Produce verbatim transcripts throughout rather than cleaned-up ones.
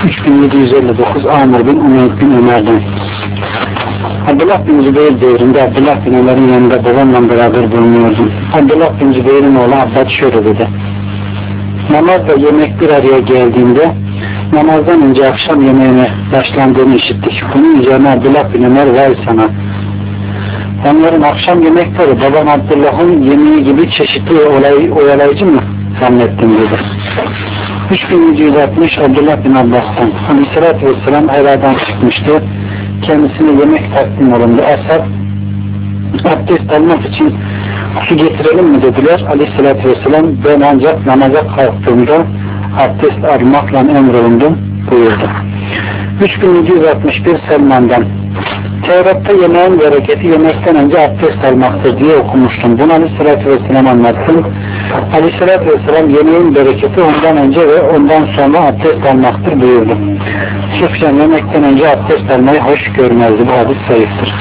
üç bin yedi yüz elli dokuz Amr bin Umeyd bin Ömer'den. Abdullah bin Zübeyir devrinde Abdullah bin Ömer'in yanında babamla beraber bulunuyordum. Abdullah bin Zübeyir'in oğlu Abbad şöyle dedi: namazla yemek bir araya geldiğinde namazdan önce akşam yemeğine başlandığını işittik. Bunun üzerine Abdullah bin Ömer vay sana. Onların akşam yemekleri babam Abdullah'ın yemeği gibi çeşitli olay, oyalayıcı mı zannettim dedi. üç bin yedi yüz altmış Abdullah bin Abbas'tan Aleyhisselatü Vesselam Hela'dan çıkmıştı. Kendisine yemek takdim olundu. Ashab abdest almak için su getirelim mi dediler. Aleyhisselatü Vesselam ben ancak namaza kalktığımda abdest almakla emrolundum buyurdu. üç bin yedi yüz altmış bir Selman'dan Tevrat'ta yemeğin bereketi yemekten önce abdest almaktır diye okumuştum. Bunu Aleyhisselatü Vesselam anlattım. Aleyhisselatü Vesselam yemeğin bereketi ondan önce ve ondan sonra abdest almaktır buyurdu. Süfyan yemekten önce abdest almayı hoş görmezdi. Bu hadis zayıftır.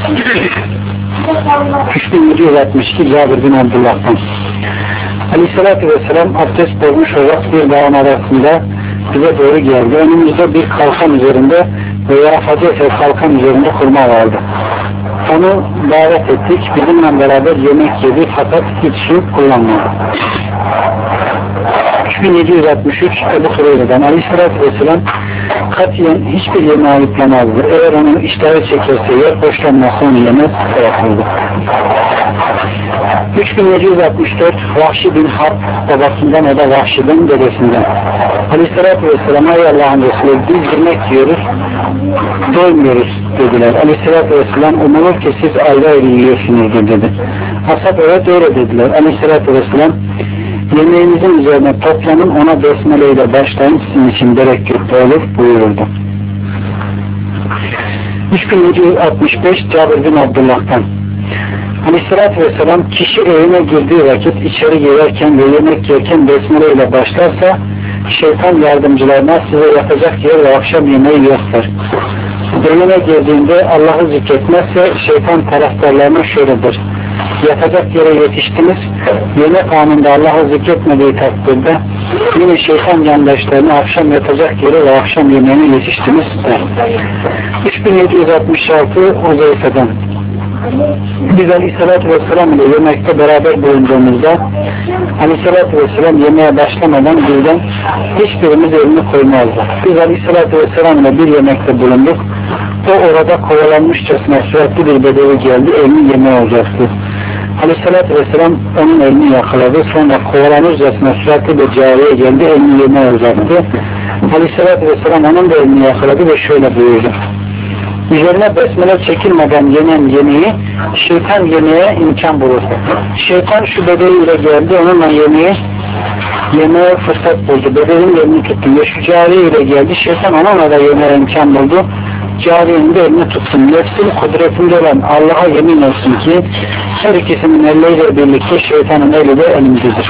üç bin yedi yüz altmış iki Cabir bin Abdullah'tan Aleyhisselatü Vesselam abdest olmuş olarak bir dağın arasında bize doğru geldi. Önümüzde bir kalkan üzerinde veya hadefe kalkan üzerinde hurma vardı. Onu davet ettik. Bizimle beraber yemek yedi fakat hiç su kullanmadı. üç bin yedi yüz altmış üç Ebu Hureyre'den Aleyhisselatü Vesselam katiyen hiçbir yemeğe yüklemezdi. Eğer onun iştahı çekerse yer, hoşlanmazsa onu yemez yapıldı. üç bin yedi yüz altmış dört Vahşi bin Harp babasından o da Vahşi bin dedesinden Aleyhisselatü Vesselam'a ey Allah'ın Resulü biz yemek yiyoruz doymuyoruz dediler. Aleyhisselatü Vesselam umulur ki siz ayrı ayrı yiyorsunuzdur dedi. Ashab evet öyle dediler. Aleyhisselatü Vesselam yemeğinizin üzerine toplanın ona besmele ile başlayın sizin için bereketli olur buyururdu. üç bin yedi yüz altmış beş Cabir bin Abdullah'tan Aleyhisselatü Vesselam kişi evine girdiği vakit içeri girerken ve yemek yerken besmele ile başlarsa şeytan yardımcılarına size yatacak yer ve akşam yemeği yoktur. Evine girdiğinde Allah'ı zikretmezse şeytan taraftarlarına şöyledir: yatacak yere yetiştiniz, yemek anında Allah'ı zikretmediği takdirde yine şeytan yandaşlarına akşam yatacak yere ve akşam yemeğine yetiştiniz der. üç bin yedi yüz altmış altı Uzeyfe'den biz Aleyhisselatü Vesselam ile yemekte beraber bulunduğumuzda Aleyhisselatü Vesselam yemeğe başlamadan bizden hiçbirimiz elini koymazdı. Biz Aleyhisselatü Vesselam ile bir yemekte bulunduk. O orada kovalanmışçasına sürekli bir bedevi geldi, elini yemeğe uzattı. Aleyhisselatü Vesselam onun elini yakaladı. Sonra kovalanırcasına sürekli bir cariye geldi, elini yemeğe uzattı. Aleyhisselatü Vesselam onun da elini yakaladı ve şöyle buyurdu: üzerine besmele çekilmeden yenen yemeği şeytan yemeğe imkan bulur. Şeytan şu bedeviyle geldi, onunla yemeği yemeğe fırsat buldu. Bedevinin elini tuttu ve şu cariye ile geldi. Şeytan onunla da yemeğe imkan buldu. Cariyenin de elini tutsun. Nefsin kudretinde olan Allah'a yemin olsun ki her ikisinin elleriyle birlikte şeytanın eli de elimdedir.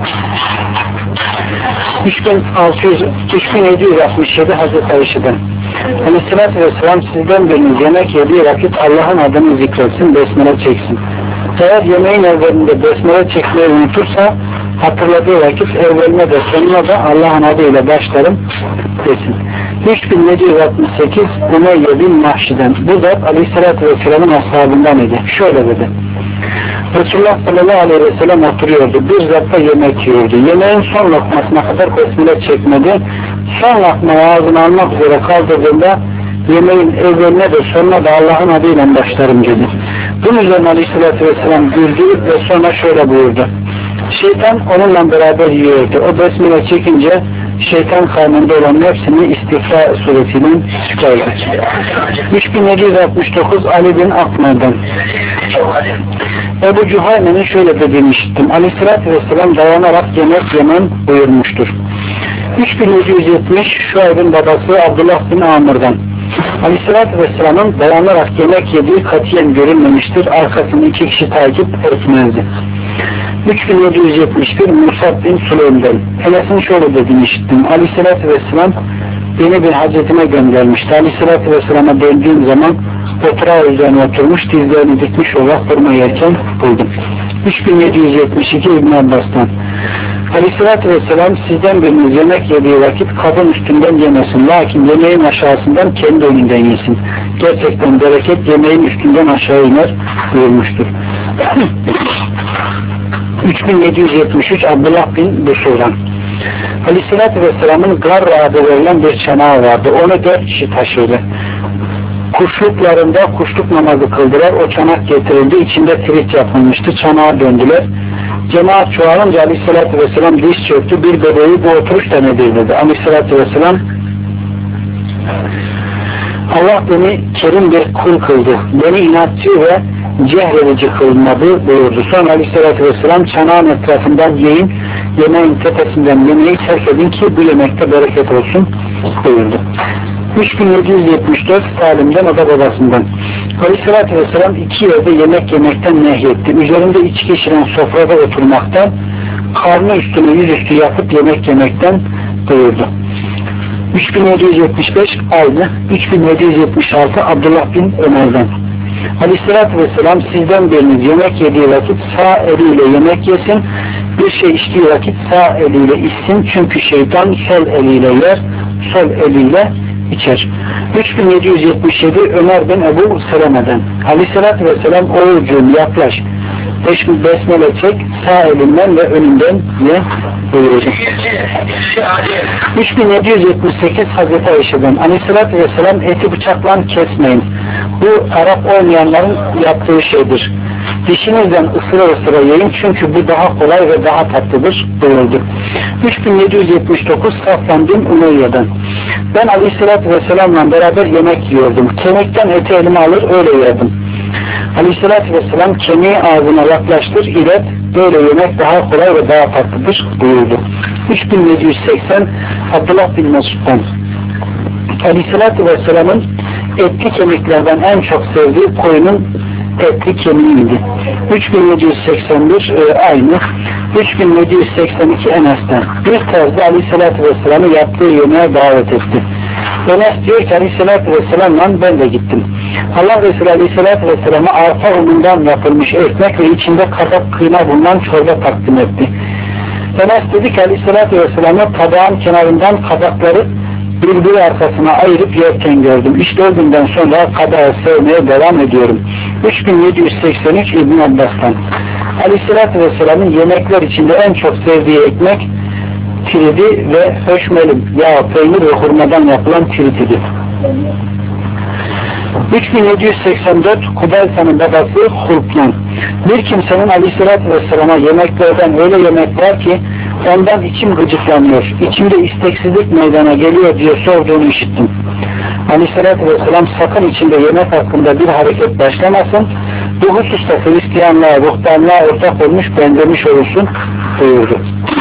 üç bin yedi yüz altmış yedi Hazreti Ayşe'den Aleyhisselatü Vesselam sizden biriniz yemek yediği vakit Allah'ın adını zikretsin, besmele çeksin. Eğer yemeğin evvelinde besmele çekmeyi unutursa hatırladığı vakit evveline de sonuna da Allah'ın adıyla başlarım desin. üç bin yedi yüz altmış sekiz Umeyye bin Mahşi'den bu zat Aleyhisselatü Vesselam'ın ashabından idi. Şöyle dedi: Resulullah sallallahu aleyhi ve sellem oturuyordu. Bir zat da yemek yiyordu. Yemeğin son lokmasına kadar besmele çekmedi. Son lokmayı ağzına almak üzere kaldırdığında yemeğin evveline de sonuna da Allah'ın adıyla başlarım dedi. Bunun üzerine Aleyhisselatü Vesselam güldü ve sonra şöyle buyurdu: şeytan onunla beraber yiyordu. O besmele çekince şeytan karnında olan hepsini istifra suretiyle çıkardı. üç bin yedi yüz altmış dokuz Ali bin Akmer'den Ebu Cuhayne'nin şöyle dediğini işittim. Aleyhisselatü Vesselam dayanarak yemek yemen buyurmuştur. üç bin yedi yüz yetmiş Şuayb'in babası Abdullah bin Amr'dan Aleyhisselatü Vesselam'ın dayanarak yemek yediği katiyen görülmemiştir. Arkasını iki kişi takip etmezdi. üç bin yedi yüz yetmiş bir Musab bin Süleym'den Enes'in şöyle dediğini işittim. Aleyhisselatü Vesselam beni bir hacetine göndermişti. Aleyhisselatü Vesselam'a döndüğüm zaman otura üzerine oturmuş, dizlerini dikmiş olarak hurma yerken buldum. üç bin yedi yüz yetmiş iki İbn Abbas'tan Aleyhissalatü vesselam sizden biriniz yemek yediği vakit kadın üstünden yemesin. Lakin yemeğin aşağısından kendi önünden yesin. Gerçekten bereket yemeğin üstünden aşağı iner buyurmuştur. üç bin yedi yüz yetmiş üç Abdullah bin Busur'dan. Aleyhissalatü vesselamın Garra adı verilen bir çanağı vardı. Onu dört kişi taşırdı. Kuşluklarında kuşluk namazı kıldılar. O çanak getirildi. İçinde tirit yapılmıştı. Çanağa döndüler. Cemaat çoğalınca Aleyhisselatü Vesselam diş çöktü. Bir bebeği bu oturuş da nedir dedi. Aleyhisselatü Vesselam Allah beni kerim bir kul kıldı. Beni inatçı ve cehredici kılmadı buyurdu. Sonra Aleyhisselatü Vesselam çanağın etrafından yiyin, yemeğin tepesinden yemeği terk edin ki bu yemekte bereket olsun buyurdu. üç bin yedi yüz yetmiş dört Salim'den, o da babasından. Aleyhisselatü Vesselam iki yerde yemek yemekten nehyetti. Üzerinde içki içilen sofrada oturmaktan, karnı üstüne yüzüstü yapıp yemek yemekten buyurdu. üç bin yedi yüz yetmiş beş aynı. üç bin yedi yüz yetmiş altı Abdullah bin Ömer'den. Aleyhisselatü Vesselam sizden biriniz yemek yediği vakit sağ eliyle yemek yesin, bir şey içtiği vakit sağ eliyle içsin, çünkü şeytan sol eliyle yer, sol eliyle içer. üç bin yedi yüz yetmiş yedi Ömer bin Ebu Seleme'den. Aleyhisselatü Vesselam oğulcuğum yaklaş, besmele çek, sağ elinden ve önünden ye buyuracak. üç bin yedi yüz yetmiş sekiz Hazreti Ayşe'den. Aleyhisselatü Vesselam eti bıçakla kesmeyin. Bu Arap olmayanların yaptığı şeydir. Dişinizden ısıra ısıra yiyin, çünkü bu daha kolay ve daha tatlıdır buyurdu. üç bin yedi yüz yetmiş dokuz Safvan bin Umeyye'den. Ben Aleyhisselatü Vesselam'la beraber yemek yiyordum. Kemikten eti elime alır öyle yerdim. Aleyhisselatü Vesselam kemiği ağzına yaklaştır, ilet, böyle yemek daha kolay ve daha tatlıdır buyurdu. üç bin yedi yüz seksen Abdullah bin Mesud'dan. Aleyhisselatü Vesselam'ın etli kemiklerden en çok sevdiği koyunun etli kemiğiydi. üç bin yedi yüz seksen bir e, aynı. üç bin yedi yüz seksen iki Enes'ten. Bir tarzda Aleyhisselatü Vesselam'ı yaptığı yemeğe davet etti. Enes diyor ki Aleyhisselatü Vesselam'la ben de gittim. Allah Resulü Aleyhisselatü Vesselam'a arpa unundan yapılmış ekmek ve içinde kabak kıyma bulunan çorba takdim etti. Enes dedi ki Aleyhisselatü Vesselam'a tabağın kenarından kabakları birbiri arkasına ayırıp yerken gördüm. İşte o günden sonra kabağı sevmeye devam ediyorum. üç bin yedi yüz seksen üç İbn Abbas'tan. Aleyhisselatü Vesselam'ın yemekler içinde en çok sevdiği ekmek tiridi ve höşmelim, yağ, peynir ve hurmadan yapılan tirididi. üç bin yedi yüz seksen dört Kudaysa'nın babası Hulkman. Bir kimsenin Aleyhisselatü Vesselam'a yemeklerden öyle yemek var ki ondan içim gıcıklanıyor, içimde isteksizlik meydana geliyor diye sorduğunu işittim. Aleyhisselatü Vesselam sakın içinde yemek hakkında bir hareket başlamasın, bu hususta Hristiyanlığa, ruhbanlığa ortak olmuş, benzemiş olursun buyurdu.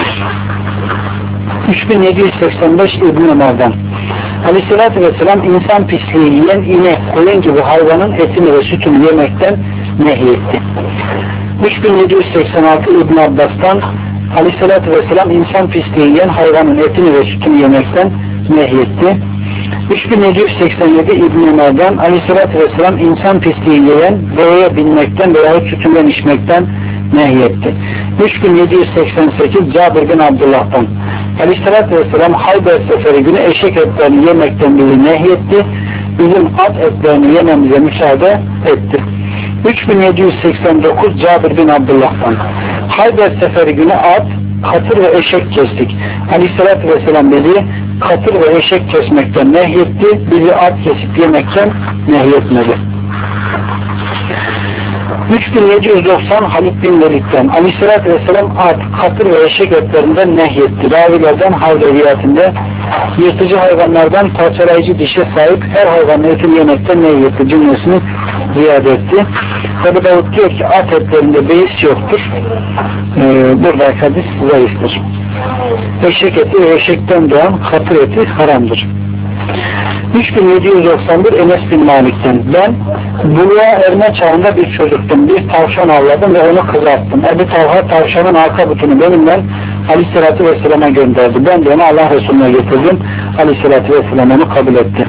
üç bin yedi yüz seksen beş İbn Ömer'den. Aleyhisselatü Vesselam insan pisliği yiyen inek, koyun gibi hayvanın etini ve sütünü yemekten nehyetti. üç bin yedi yüz seksen altı İbn Abbas'tan. Aleyhisselatü Vesselam insan pisliği yiyen hayvanın etini ve sütünü yemekten nehyetti. üç bin yedi yüz seksen yedi İbn Ömer'den. Aleyhisselatü Vesselam insan pisliği yiyen deveye binmekten veya sütünden içmekten nehyetti. üç bin yedi yüz seksen sekiz Cabir bin Abdullah'tan. Aleyhisselatü Vesselam Hayber seferi günü eşek etlerini yemekten bizi nehyetti. Bizim at etlerini yememize müsaade etti. üç bin yedi yüz seksen dokuz Cabir bin Abdullah'tan. Hayber seferi günü at, katır ve eşek kestik. Aleyhisselatü Vesselam bizi katır ve eşek kesmekten nehyetti. Bizi at kesip yemekten nehyetmedi. üç bin yedi yüz doksan Halid bin Velid'den. Aleyhisselatü Vesselam at, katır ve eşek etlerinden nehyetti. Ravilerden hal rivayetinde yırtıcı hayvanlardan parçalayıcı dişe sahip her hayvanın etini yemekten nehyetti cümlesini ziyade etti. Ebu Davud diyor ki at etlerinde beis yoktur. Ee, burada hadis zayıftır. Eşek eti ve eşekten doğan katır eti haramdır. üç bin yedi yüz doksan bir Enes bin Malik'ten. Ben buluğa erme çağında bir çocuktum. Bir tavşan avladım ve onu kızarttım. Ebu Talha tavşanın arka butunu benimle Aleyhisselatü Vesselam'a gönderdi. Ben de onu Allah Resulü'ne getirdim. Aleyhisselatü Vesselam onu kabul etti.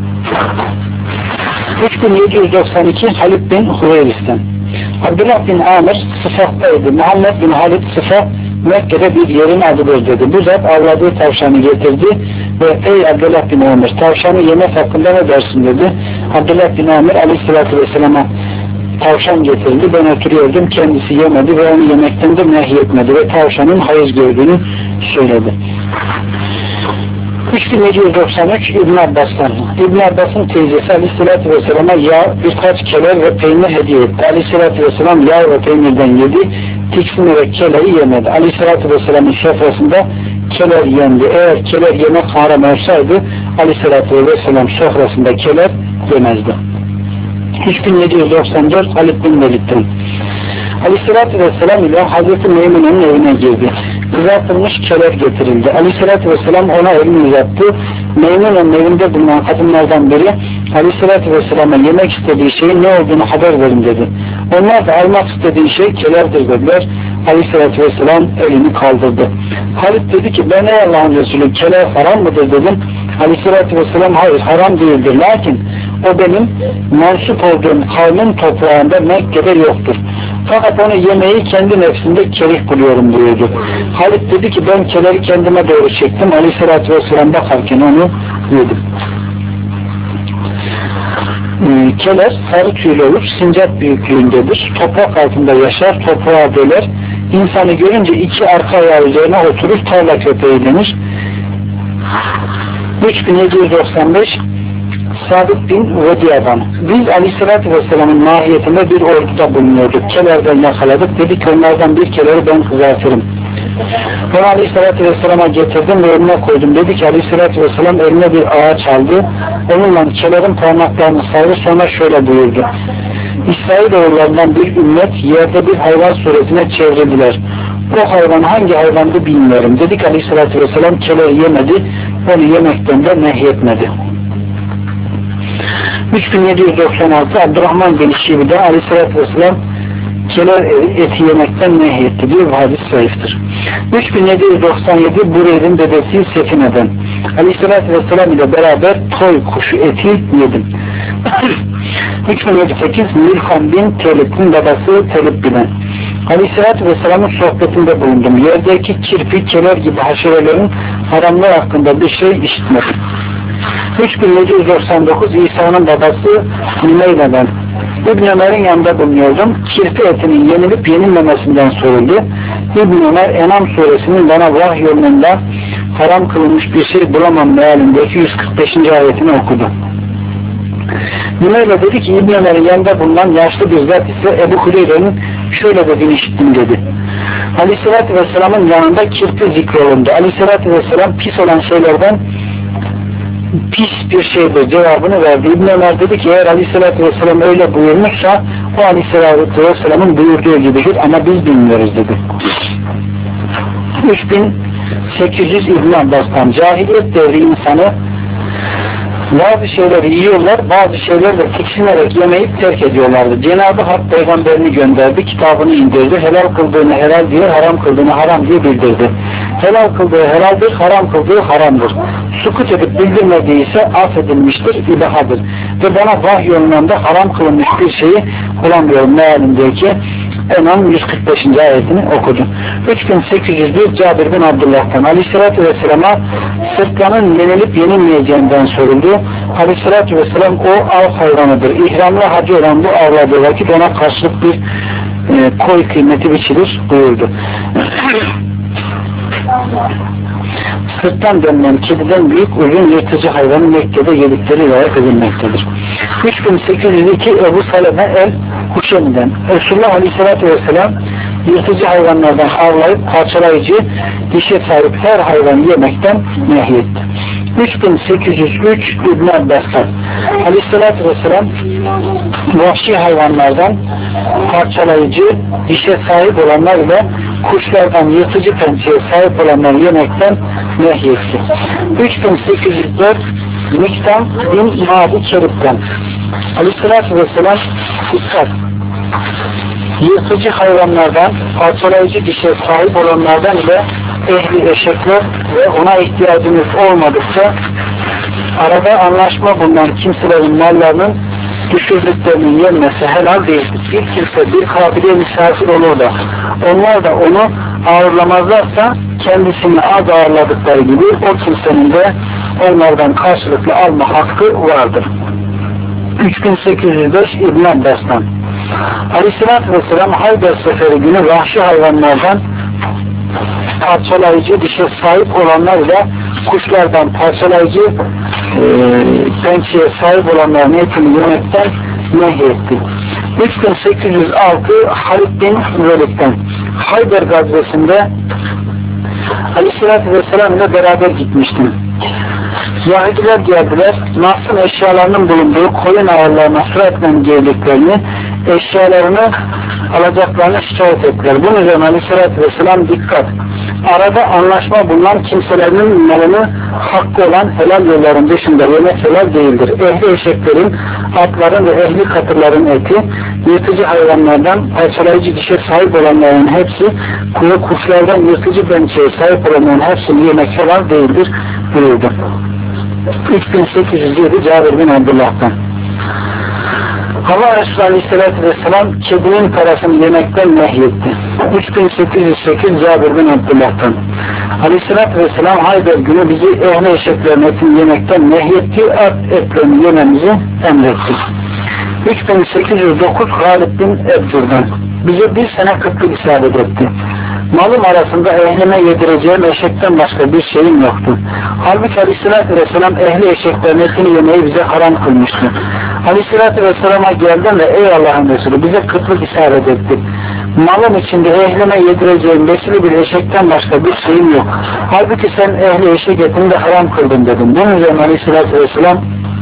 üç bin yedi yüz doksan iki Halid bin Hüveyris'ten. Abdullah bin Amir Sıfak'taydı. Muhammed bin Halid Sıfak Mekke'de bir yerin adıdır dedi. Bu zat avladığı tavşanı getirdi ve ey Abdullah bin Amir, tavşanı yemek hakkında ne dersin dedi. Abdullah bin Amir aleyhissalatü vesselam'a tavşan getirildi. Ben oturuyordum. Kendisi yemedi ve onu yemekten de nehyetmedi ve tavşanın hayız gördüğünü söyledi. üç bin yedi yüz doksan üç İbn Abbas'tan. İbn Abbas'ın teyzesi aleyhissalatü vesselam'a yağ, birkaç keler ve peynir hediye etti. Aleyhissalatü vesselam yağ ve peynirden yedi. Tiksinerek keleyi yemedi. Aleyhissalatü vesselam'ın sofrasında keler yendi. Eğer keler yemek haram olsaydı aleyhissalatü vesselam sofrasında keler yemezdi. üç bin yedi yüz doksan dört Halid bin Velid'den. Aleyhissalatü vesselam ile Hazreti Meymune'nin evine girdi. Kızartılmış keler getirildi. Aleyhissalatü vesselam ona elini uzattı. Meymune'nin evinde bulunan kadınlardan biri Aleyhissalatü vesselam'a yemek istediği şeyin ne olduğunu haber verin dedi. Onlar da almak istediği şey kelerdir dediler. Aleyhissalatü vesselam elini kaldırdı. Halid dedi ki ben ey Allah'ın Resulü keler haram mıdır dedim. Aleyhissalatü vesselam hayır haram değildir. Lakin o benim mensup olduğum kavmin toprağında Mekke'de yoktur. Fakat onu yemeği kendi nefsinde kerih buluyorum buyurdu. Halid dedi ki ben keleri kendime doğru çektim. Aleyhissalatü vesselam bakarken onu yedim. Ee, keler sarı tüylü olur. Sincap büyüklüğündedir. Toprak altında yaşar. Toprağa döler. İnsanı görünce iki arka ayağı üzerine oturur. Tarla köpeği denir. üç bin yedi yüz doksan beş Sabit bin Vediya'dan. Biz Aleyhisselatü Vesselam'ın mahiyetinde bir orduda bulunuyorduk. Kelerden yakaladık. Dedik onlardan bir keleri ben kızartırım. Onu Aleyhisselatü Vesselam'a getirdim ve önüne koydum. Dedi ki Aleyhisselatü Vesselam eline bir ağaç aldı. Onunla kelerin parmaklarını sardı. Sonra şöyle buyurdu. İsrailoğullarından bir ümmet yerde bir hayvan suretine çevrildiler. O hayvan hangi hayvandı bilmiyorum. Dedik Aleyhisselatü Vesselam keleri yemedi. Onu yemekten de nehyetmedi. üç bin yedi yüz doksan altı Abdurrahman bin Şibi'de Aleyhisselatü Vesselam keler eti yemekten nehyetti diyor. Bu hadis zayıftır. üç bin yedi yüz doksan yedi Bureyr'in dedesi Sefine'den. Aleyhisselatü Vesselam ile beraber toy kuşu eti yedim. üç bin yedi yüz sekiz Milhan bin Telib'in babası Telib bilen. Aleyhisselatü Vesselam'ın sohbetinde bulundum. Yerdeki kirpi, keler gibi haşerelerin haramlar hakkında bir şey işitmedim. üç bin yedi yüz doksan dokuz İsa'nın babası Hümeyne'den. İbn Ömer'in yanında bulunuyordum. Kirpi etinin yenilip yenilmemesinden soruldu. İbn Ömer Enam suresinin bana vahiy yolunda haram kılınmış bir şey bulamam mealindeki yüz kırk beşinci ayetini okudu. Hümeyne dedi ki İbn Ömer'in yanında bulunan yaşlı bir zat ise Ebu Hureyre'nin şöyle dediğini işittim dedi. Aleyhisselatü Vesselam'ın yanında kirpi zikrolundu. Aleyhisselatü Vesselam pis olan şeylerden pis bir şeydir cevabını verdi. İbn Ömer dedi ki eğer Aleyhisselatü Vesselam öyle buyurmuşsa o Aleyhisselatü Vesselam'ın buyurduğu gibidir ama biz bilmiyoruz dedi. üç bin sekiz yüz İbn Abbas'tan cahiliyet devri insanı bazı şeyleri yiyorlar, bazı şeylerle tiksinerek yemeyip terk ediyorlardı. Cenab-ı Hak peygamberini gönderdi, kitabını indirdi, helal kıldığını helal diye, haram kıldığını haram diye bildirdi. Helal kıldığı helaldir, haram kıldığı haramdır. Sukut edip bildirmediği ise affedilmiştir, ibahadır. Ve bana vahiy yolunda haram kılınmış bir şeyi bulamıyorum mealindeki Enam yüz kırk beşinci ayetini okudu. üç bin sekiz yüz bir Cabir bin Abdullah'tan Aleyhisselatü Vesselam'a sırtlanın yenilip yenilmeyeceğinden soruldu. Aleyhisselatü Vesselam o av hayvanıdır. İhramlı hacı olan bu avladığı vakit ona karşılık bir e, koy kıymeti biçilir buyurdu. Sırttan denilen kediden büyük uzun yırtıcı hayvanın Mekke'de yedikleri rivayet edilmektedir. üç bin sekiz yüz iki Ebu Saleme el-Huşemi'den Resulullah Aleyhisselatü Vesselam yırtıcı hayvanlardan avlayıp parçalayıcı dişe sahip her hayvanı yemekten nehyetti. üç bin sekiz yüz üç İbn Abbas'tan Aleyhisselatü Vesselam vahşi hayvanlardan parçalayıcı dişe sahip olanlar ile kuşlardan yırtıcı pençeye sahip olanları yemekten nehyetti. üç bin sekiz yüz dört Miktam bin Madi Kerip'ten Aleyhisselatü Vesselam dikkat yırtıcı hayvanlardan parçalayıcı dişe sahip olanlardan ile ehli eşekler ve ona ihtiyacınız olmadıkça arada anlaşma bulunan kimselerin mallarının düşürdüklerinin yenmesi helal değildir. Bir kimse bir kabile misafir olur da onlar da onu ağırlamazlarsa kendisini az ağırladıkları gibi o kimsenin de onlardan karşılıklı alma hakkı vardır. üç bin sekiz yüz beş İbn Abbas'tan Aleyhisselatü Vesselam Hayber Seferi günü vahşi hayvanlardan parçalayıcı dişe sahip olanlar ile kuşlardan parçalayıcı e, pençeye sahip olanların etini yemekten nehyetti. üç bin sekiz yüz altı Halid bin Velid'den Hayber gazvesinde Aleyhisselatü Vesselam ile beraber gitmiştim. Yahudiler geldiler, Nas'ın eşyalarının bulunduğu koyun ağırlarına süratle girdiklerini, eşyalarını alacaklarını şikayet ettiler. Bunun üzerine Aleyhisselatü Vesselam dikkat! Arada anlaşma bulunan kimselerinin malını hakkı olan helal yolların dışında yemek helal değildir. Ehli eşeklerin, atların ve ehli katırların eti, yırtıcı hayvanlardan parçalayıcı dişe sahip olanların hepsi, kuru kuşlardan yırtıcı pençeye sahip olanların hepsini yemek helal değildir buyurdu. üç bin sekiz yüz yedi Cabir bin Abdullah'tan Allah Resulü Aleyhisselatü Vesselam kedinin parasını yemekten nehyetti. üç bin sekiz yüz sekiz Cabir bin Abdullah'tan Aleyhisselatü Vesselam Hayber günü bizi ehli eşeklerin etini yemekten nehyetti, at etlerini yememizi emretti. üç bin sekiz yüz dokuz Halid bin Ebdur'dan bize bir sene kıtlık isabet etti. Malım arasında ehlime yedireceğim eşekten başka bir şeyim yoktu. Halbuki Aleyhisselatü Vesselam ehli eşeklerin etini yemeyi bize haram kılmıştı. Aleyhisselatü Vesselam'a geldim ve ey Allah'ın Resulü bize kıtlık isabet etti. Malım içinde ehlime yedireceğim besili bir eşekten başka bir şeyim yok. Halbuki sen ehli eşek etini de haram kıldın dedim. Bunun üzerine Aleyhisselatü Vesselam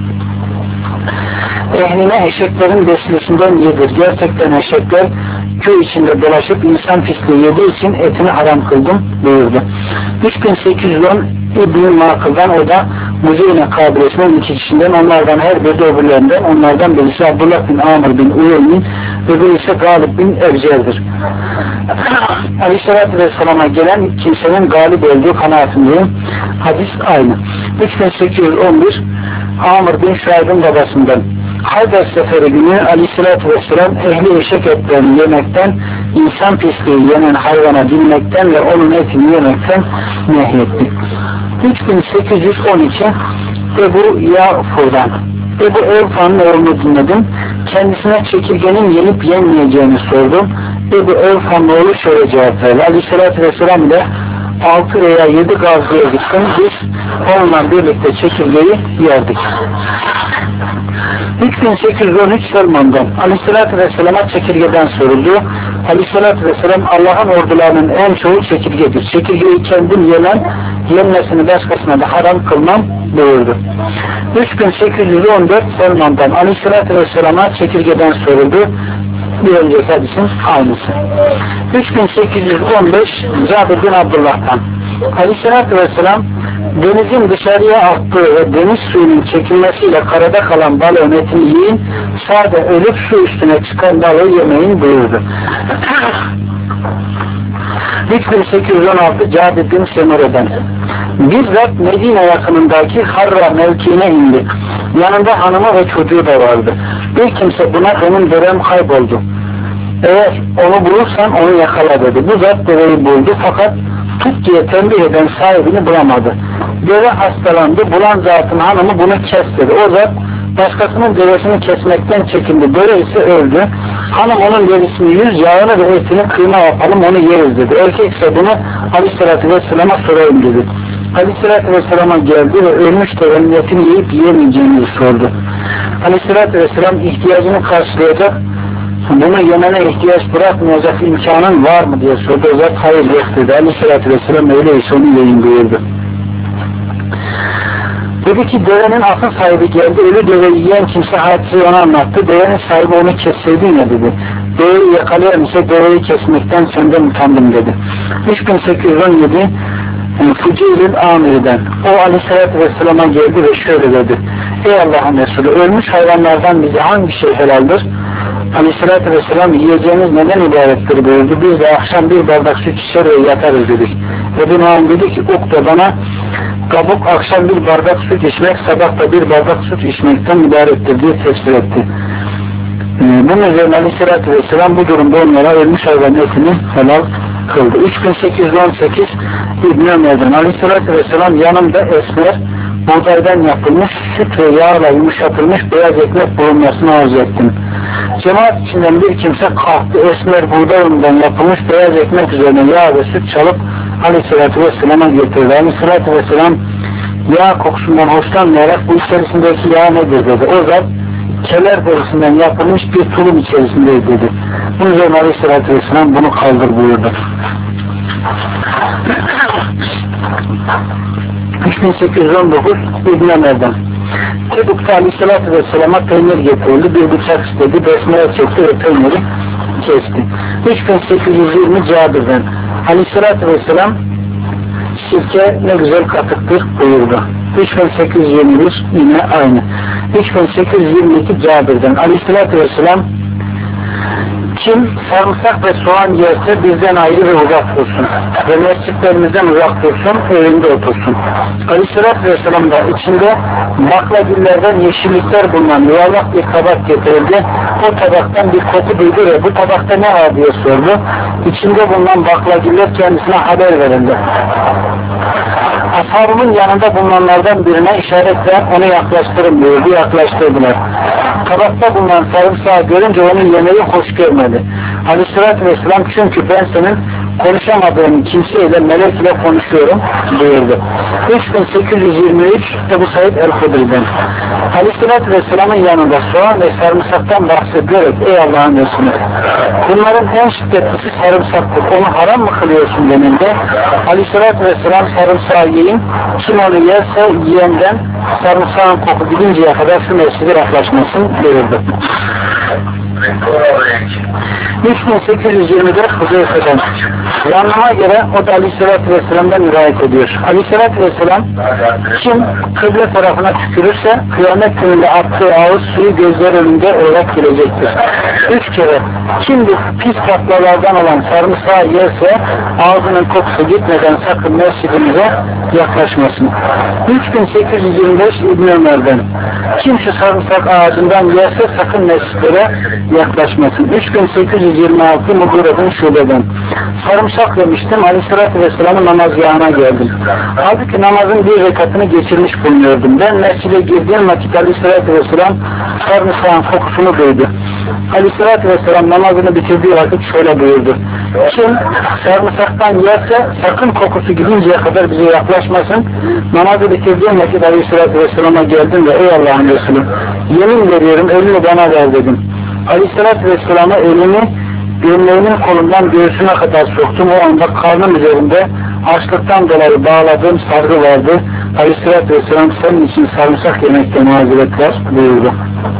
ehline eşeklerin besilisinden yedir. Gerçekten eşekler köy içinde dolaşıp insan pisliği yediği için etini haram kıldım buyurdu. üç bin sekiz yüz on İbn-i Makıl'dan o da Muzeyne kabilesinden iki kişiden onlardan her biri öbürlerinden onlardan birisi Abdullah bin Amr bin Uyeymin öbürü ise Galip bin Evcer'dir. Aleyhisselatü Vesselam'a gelen kimsenin galip olduğu kanaatindeyim. Hadis aynı. üç bin sekiz yüz on bir Amr bin Şuayb'ın babasından Hayber Seferi günü Aleyhisselatü Vesselam ehli eşek etlerini yemekten, insan pisliği yenen hayvana binmekten ve onun etini yemekten nehyetti. üç bin sekiz yüz on iki Ebu Ya'fur'dan Ebu Evfa'nın oğlunu dinledim. Kendisine çekirgenin yenip yenmeyeceğini sordum. Ebu Evfa'nın oğlu şöyle cevap verdi. Aleyhisselatü Vesselam ile altı veya yedi gazlıya gittim. Biz onunla birlikte çekirgeyi yerdik. üç bin sekiz yüz on üç Selman'dan Aleyhisselatü Vesselam'a çekirgeden soruldu. Aleyhisselatü Vesselam Allah'ın ordularının en çoğu çekirgedir. Çekirgeyi kendim yemem, yenmesini başkasına da haram kılmam buyurdu. üç bin sekiz yüz on dört Selman'dan Aleyhisselatü Vesselam'a çekirgeden soruldu. Bir önceki hadisin aynısı. üç bin sekiz yüz on beş Cabir bin Abdullah'tan Aleyhisselatü Vesselam denizin dışarıya attığı ve deniz suyunun çekilmesiyle karada kalan balığın etini yiyin, sade ölüp su üstüne çıkan balığı yemeyin buyurdu. üç bin sekiz yüz on altı Cabir bin Semure'den bizzat Medine yakınındaki Harra mevkiine indi. Yanında hanımı ve çocuğu da vardı. Bir kimse buna benim devem kayboldu. Eğer onu bulursan onu yakala dedi. Bu zat deveyi buldu fakat tut diye tembih eden sahibini bulamadı. Deve hastalandı. Bulan zatın hanımı bunu kes dedi. O zat başkasının devesini kesmekten çekindi. Deve ise öldü. Hanım onun derisini yüz, yağını ve etini kıyma yapalım onu yeriz dedi. Erkek ise bunu Aleyhisselatü Vesselam'a sorayım dedi. Aleyhisselatü Vesselam'a geldi ve ölmüş devenin etini yiyip yiyemeyeceğini sordu. Aleyhisselatü Vesselam ihtiyacını karşılayacak, bunu yemene ihtiyaç bırakmayacak imkanın var mı diye sordu. O zat hayır yok dedi. Aleyhisselatü Vesselam öyleyse onu yiyin buyurdu. Dedi ki devenin asıl sahibi geldi. Ölü deveyi yiyen kimse hadiseyi ona anlattı. Devenin sahibi onu kesseydin ya dedi. Deveyi yakalayan ise deveyi kesmekten senden utandım dedi. üç bin sekiz yüz on yedi Fucil'in Amir'den o Aleyhisselatü Vesselam'a geldi ve şöyle dedi. Ey Allah'ın Resulü ölmüş hayvanlardan bize hangi şey helaldir? Aleyhisselatü Vesselam yiyeceğimiz neden ibarettir buyurdu. Biz de akşam bir bardak süt içer ve yatarız dedik. Ebu Nuaym dedi ki ukde bana kabuk akşam bir bardak süt içmek sabah da bir bardak süt içmekten ibarettir diye tefsir etti. Bunun üzerine Aleyhisselatü Vesselam bu durumda onlara ölmüş hayvan etini helal kıldı. üç bin sekiz yüz on sekiz İbn Ömer'den Aleyhisselatü Vesselam yanımda esmer buğdaydan yapılmış süt ve yağla yumuşatılmış beyaz ekmek bulunmasını arzu ettim. Cemaat içinden bir kimse kalktı, esmer buğday unundan yapılmış beyaz ekmek üzerine yağ ve süt çalıp Aleyhisselatü Vesselam'a getirdi. Aleyhisselatü Vesselam yağ kokusundan hoşlanmayarak bu içerisindeki yağ nedir dedi. O zat keler derisinden yapılmış bir tulum içerisindeydi dedi. Bunun üzerine Aleyhisselatü Vesselam bunu kaldır buyurdu. üç bin sekiz yüz on dokuz İbn Ömer'den Tebuk'ta Aleyhisselatü Vesselam'a peynir getirildi. Bir bıçak istedi. Besmele çekti ve peyniri kesti. üç bin sekiz yüz yirmi Cabir'den Aleyhisselatü Vesselam sirke ne güzel katıktır buyurdu. üç bin sekiz yüz yirmi bir yine aynı. üç bin sekiz yüz yirmi iki Cabir'den Aleyhisselatü Vesselam kim sarımsak ve soğan yerse bizden ayrı ve uzak dursun ve mescitlerimizden uzak dursun, evinde otursun. Aleyhisselatü Vesselam da içinde baklagillerden yeşillikler bulunan yuvarlak bir tabak getirildi. O tabaktan bir koku duydu ve bu tabakta ne var diye sordu. İçinde bulunan baklagiller kendisine haber verildi. Ashabımın yanında bulunanlardan birine işaretle onu yaklaştırın buyurdu. Yaklaştırdılar. Tabakta bulunan sarımsağı görünce onun yemeği hoş görmedi. Aleyhisselatü Vesselam çünkü ben senin konuşamadığın kimseyle, melek ile konuşuyorum buyurdu. üç bin sekiz yüz yirmi üç Ebu Said el-Hudri'den Aleyhisselatü Vesselam'ın yanında soğan ve sarımsaktan bahsedilerek ey Allah'ın Resulü bunların en şiddetlisi sarımsaktır. Onu haram mı kılıyorsun denildi. Aleyhisselatü Vesselam sarımsağı yiyin. Kim onu yerse yiyenden sarımsağın koku gidinceye kadar şu mescide yaklaşmasın buyurdu. üç bin sekiz yüz yirmi dört Huzeyfe'den yanıma göre o da Aleyhisselatü Vesselam'dan rivayet ediyor. Aleyhisselatü Vesselam kim kıble tarafına tükürürse kıyamet gününde attığı ağız suyu gözler önünde olarak gelecektir. Üç kere kim bir pis tatlılardan olan sarımsağı yerse ağzının kokusu gitmeden sakın mescidimize yaklaşmasın. üç bin sekiz yüz yirmi beş İbn Ömer'den kim şu sarımsak ağacından yerse sakın mescitlere yaklaşmasın. üç bin sekiz yüz yirmi altı Mughira'dan Şube'den sarımsak demiştim. Aleyhisselatü Vesselam'ın namazgahına geldim. Halbuki namazın bir rekatını geçirmiş bulunuyordum. Ben mescide girdiğim vakit Aleyhisselatü Vesselam sarımsağın kokusunu duydu. Aleyhisselatü Vesselam namazını bitirdiği vakit şöyle buyurdu. Kim sarımsaktan yerse sakın kokusu gidinceye kadar bize yaklaşmasın. Namazı bitirdiğim vakit Aleyhisselatü Vesselam'a geldim ve ey Allah'ın Resulü yemin veriyorum elini bana ver dedim. Aleyhisselatü Vesselam'a elini gömleğinin kolundan göğsüne kadar soktum. O anda karnım üzerinde açlıktan dolayı bağladığım sargı vardı. Aleyhisselatü Vesselam senin için sarımsak yemekte mazeretler buyurdu.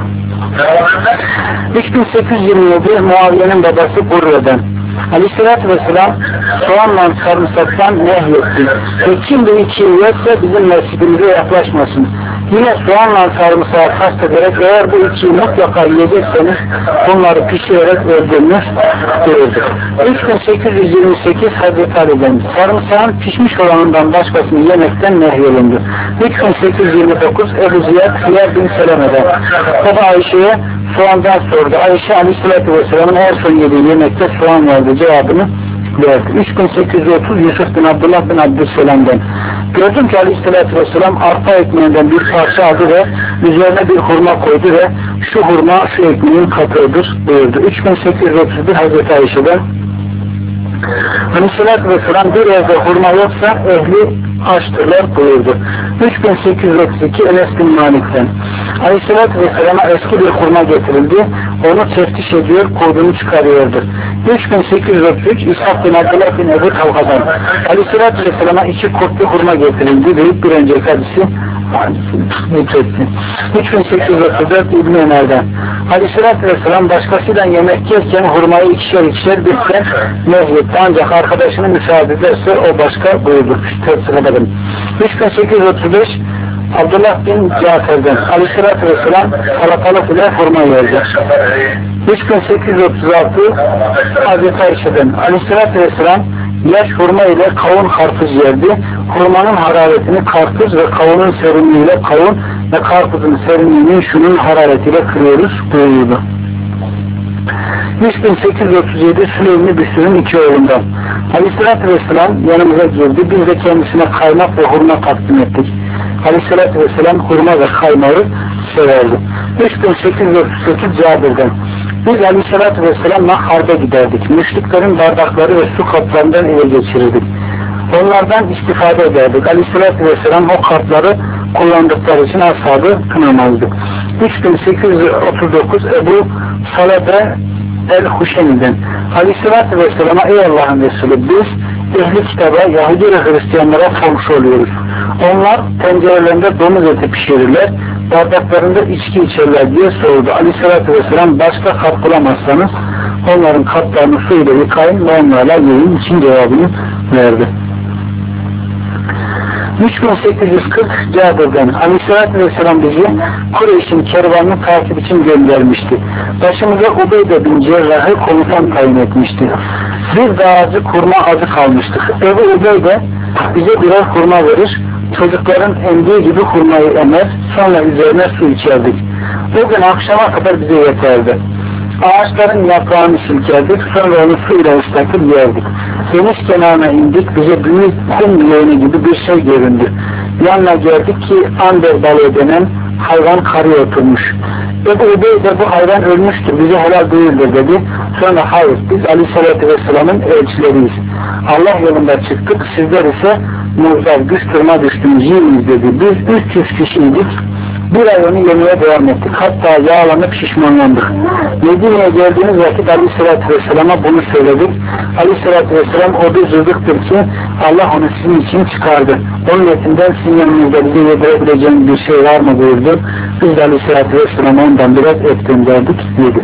üç bin sekiz yüz yirmi yedi Muaviye'nin babası Burre'den Aleyhisselatü Vesselam soğanla sarımsaktan nehyetti. Ve kim bu ikiyi yerse bizim mescidimize yaklaşmasın. Yine soğanla sarımsağı kastederek eğer bu ikiyi mutlaka yiyecekseniz bunları pişirerek öldürünüz buyurdu. üç bin sekiz yüz yirmi sekiz Hazreti Ali'den sarımsağın pişmiş olanından başkasını yemekten nehyolundu. üç bin sekiz yüz yirmi dokuz Ebu Ziyad Hıyar bin Seleme'den o da Ayşe'ye soğandan sordu. Ayşe Aleyhisselatü Vesselam'ın en son yediği yemekte soğan vardı cevabını verdi. üç bin sekiz yüz otuz Yusuf bin Abdullah bin Abdüsselam'dan gördüm ki Aleyhisselatü Vesselam arpa ekmeğinden bir parça aldı ve üzerine bir hurma koydu ve şu hurma şu ekmeğin katığıdır buyurdu. üç bin sekiz yüz otuz bir Hazreti Ayşe'den Aleyhisselatü Vesselam bir evde hurma yoksa ehli açtırlar buyurdu. üç bin sekiz yüz otuz iki Enes bin Malik'ten Aleyhisselatü Vesselam'a eski bir hurma getirildi. Onu teftiş ediyor, kodunu çıkarıyordu. üç bin sekiz yüz otuz üç İshak bin Abdullah bin Ebu Tavha'dan Aleyhisselatü Vesselam'a iki kurtlu hurma getirildi. Deyip bir önceki hadisi nükletti. üç bin sekiz yüz otuz dört İbn Ömer'den Aleyhisselatü Vesselam başkasıyla yemek yerken hurmayı ikişer ikişer birden nehyetti. Ancak arkadaşını müsaade ederse o başka buyurdu. üç bin sekiz yüz otuz beş Abdullah bin Cafer'den Aleyhisselatü Vesselam salatalık ile hurma yerdi. üç bin sekiz yüz otuz altı Hazreti Ayşe'den Aleyhisselatü Vesselam yaş hurma ile kavun karpuz yerdi. Hurmanın hararetini karpuz ve kavunun serinliğiyle kavun ve karpuzun serinliğini şunun hararetiyle kırıyoruz buyurdu. üç bin sekiz yüz otuz yedi Süleym-i Büsür'ün iki oğlundan. Aleyhisselatü Vesselam yanımıza girdi. Biz de kendisine kaymak ve hurma takdim ettik. Aleyhisselatü Vesselam hurma ve kaymağı severdi. üç bin sekiz yüz otuz sekiz Cabir'den. Biz Aleyhisselatü Vesselam'la harbe giderdik. Müşriklerin bardakları ve su kaplarından ele geçirirdik. Onlardan istifade ederdik. Aleyhisselatü Vesselam o kapları kullandıkları için ashabı kınamazdı. üç bin sekiz yüz otuz dokuz Ebu Salabe el-Huşeni'den. Aleyhisselatü Vesselam'a ey Allah'ın Resulü, biz ehli kitaba, Yahudi ve Hristiyanlara komşu oluyoruz. Onlar tencerelerinde domuz eti pişirirler, bardaklarında içki içerler diye sordu. Aleyhisselatü Vesselam başka kap bulamazsanız onların kaplarını suyla yıkayın ve onlarla yiyin için cevabını verdi. üç bin sekiz yüz kırk Cabir'den. Aleyhisselatü Vesselam bizi Kureyş'in kervanını takip için göndermişti. Başımıza Ubeyde bin Cerrah'ı komutan tayin etmişti. Bir dağcı kurma azı kalmıştık. Ebu Ubeyde bize birer hurma verir, çocukların emdiği gibi hurmayı emer, sonra üzerine su içerdik. O gün akşama kadar bize yeterdi. Ağaçların yaprağını silkerdik, sonra onu suyla ıslatıp yerdik. Deniz kenarına indik, bize büyük kum yeğeni gibi bir şey göründü. Yanına geldik ki amber balığı denen hayvan karaya oturmuş. Ebu Ubeyde bu hayvan ölmüştür, bize helal değildir dedi. Sonra hayır, biz Aleyhisselatü Vesselam'ın elçileriyiz. Allah yolunda çıktık, sizler ise muzdar güç duruma düştünüz, yiyiniz dedi. Biz üç yüz kişiydik. Bir ay onu yemeye devam ettik. Hatta yağlanıp şişmanlandık. Medine'ye geldiğimiz vakit Aleyhisselatü Vesselam'a bunu söyledik. Aleyhisselatü Vesselam o bir rızıktır ki Allah onu sizin için çıkardı. Onun etinden sizin yanınızda bize yedirebileceğiniz bir şey var mı buyurdu. Biz de Aleyhisselatü Vesselam'a ondan biraz et gönderdik, yedi.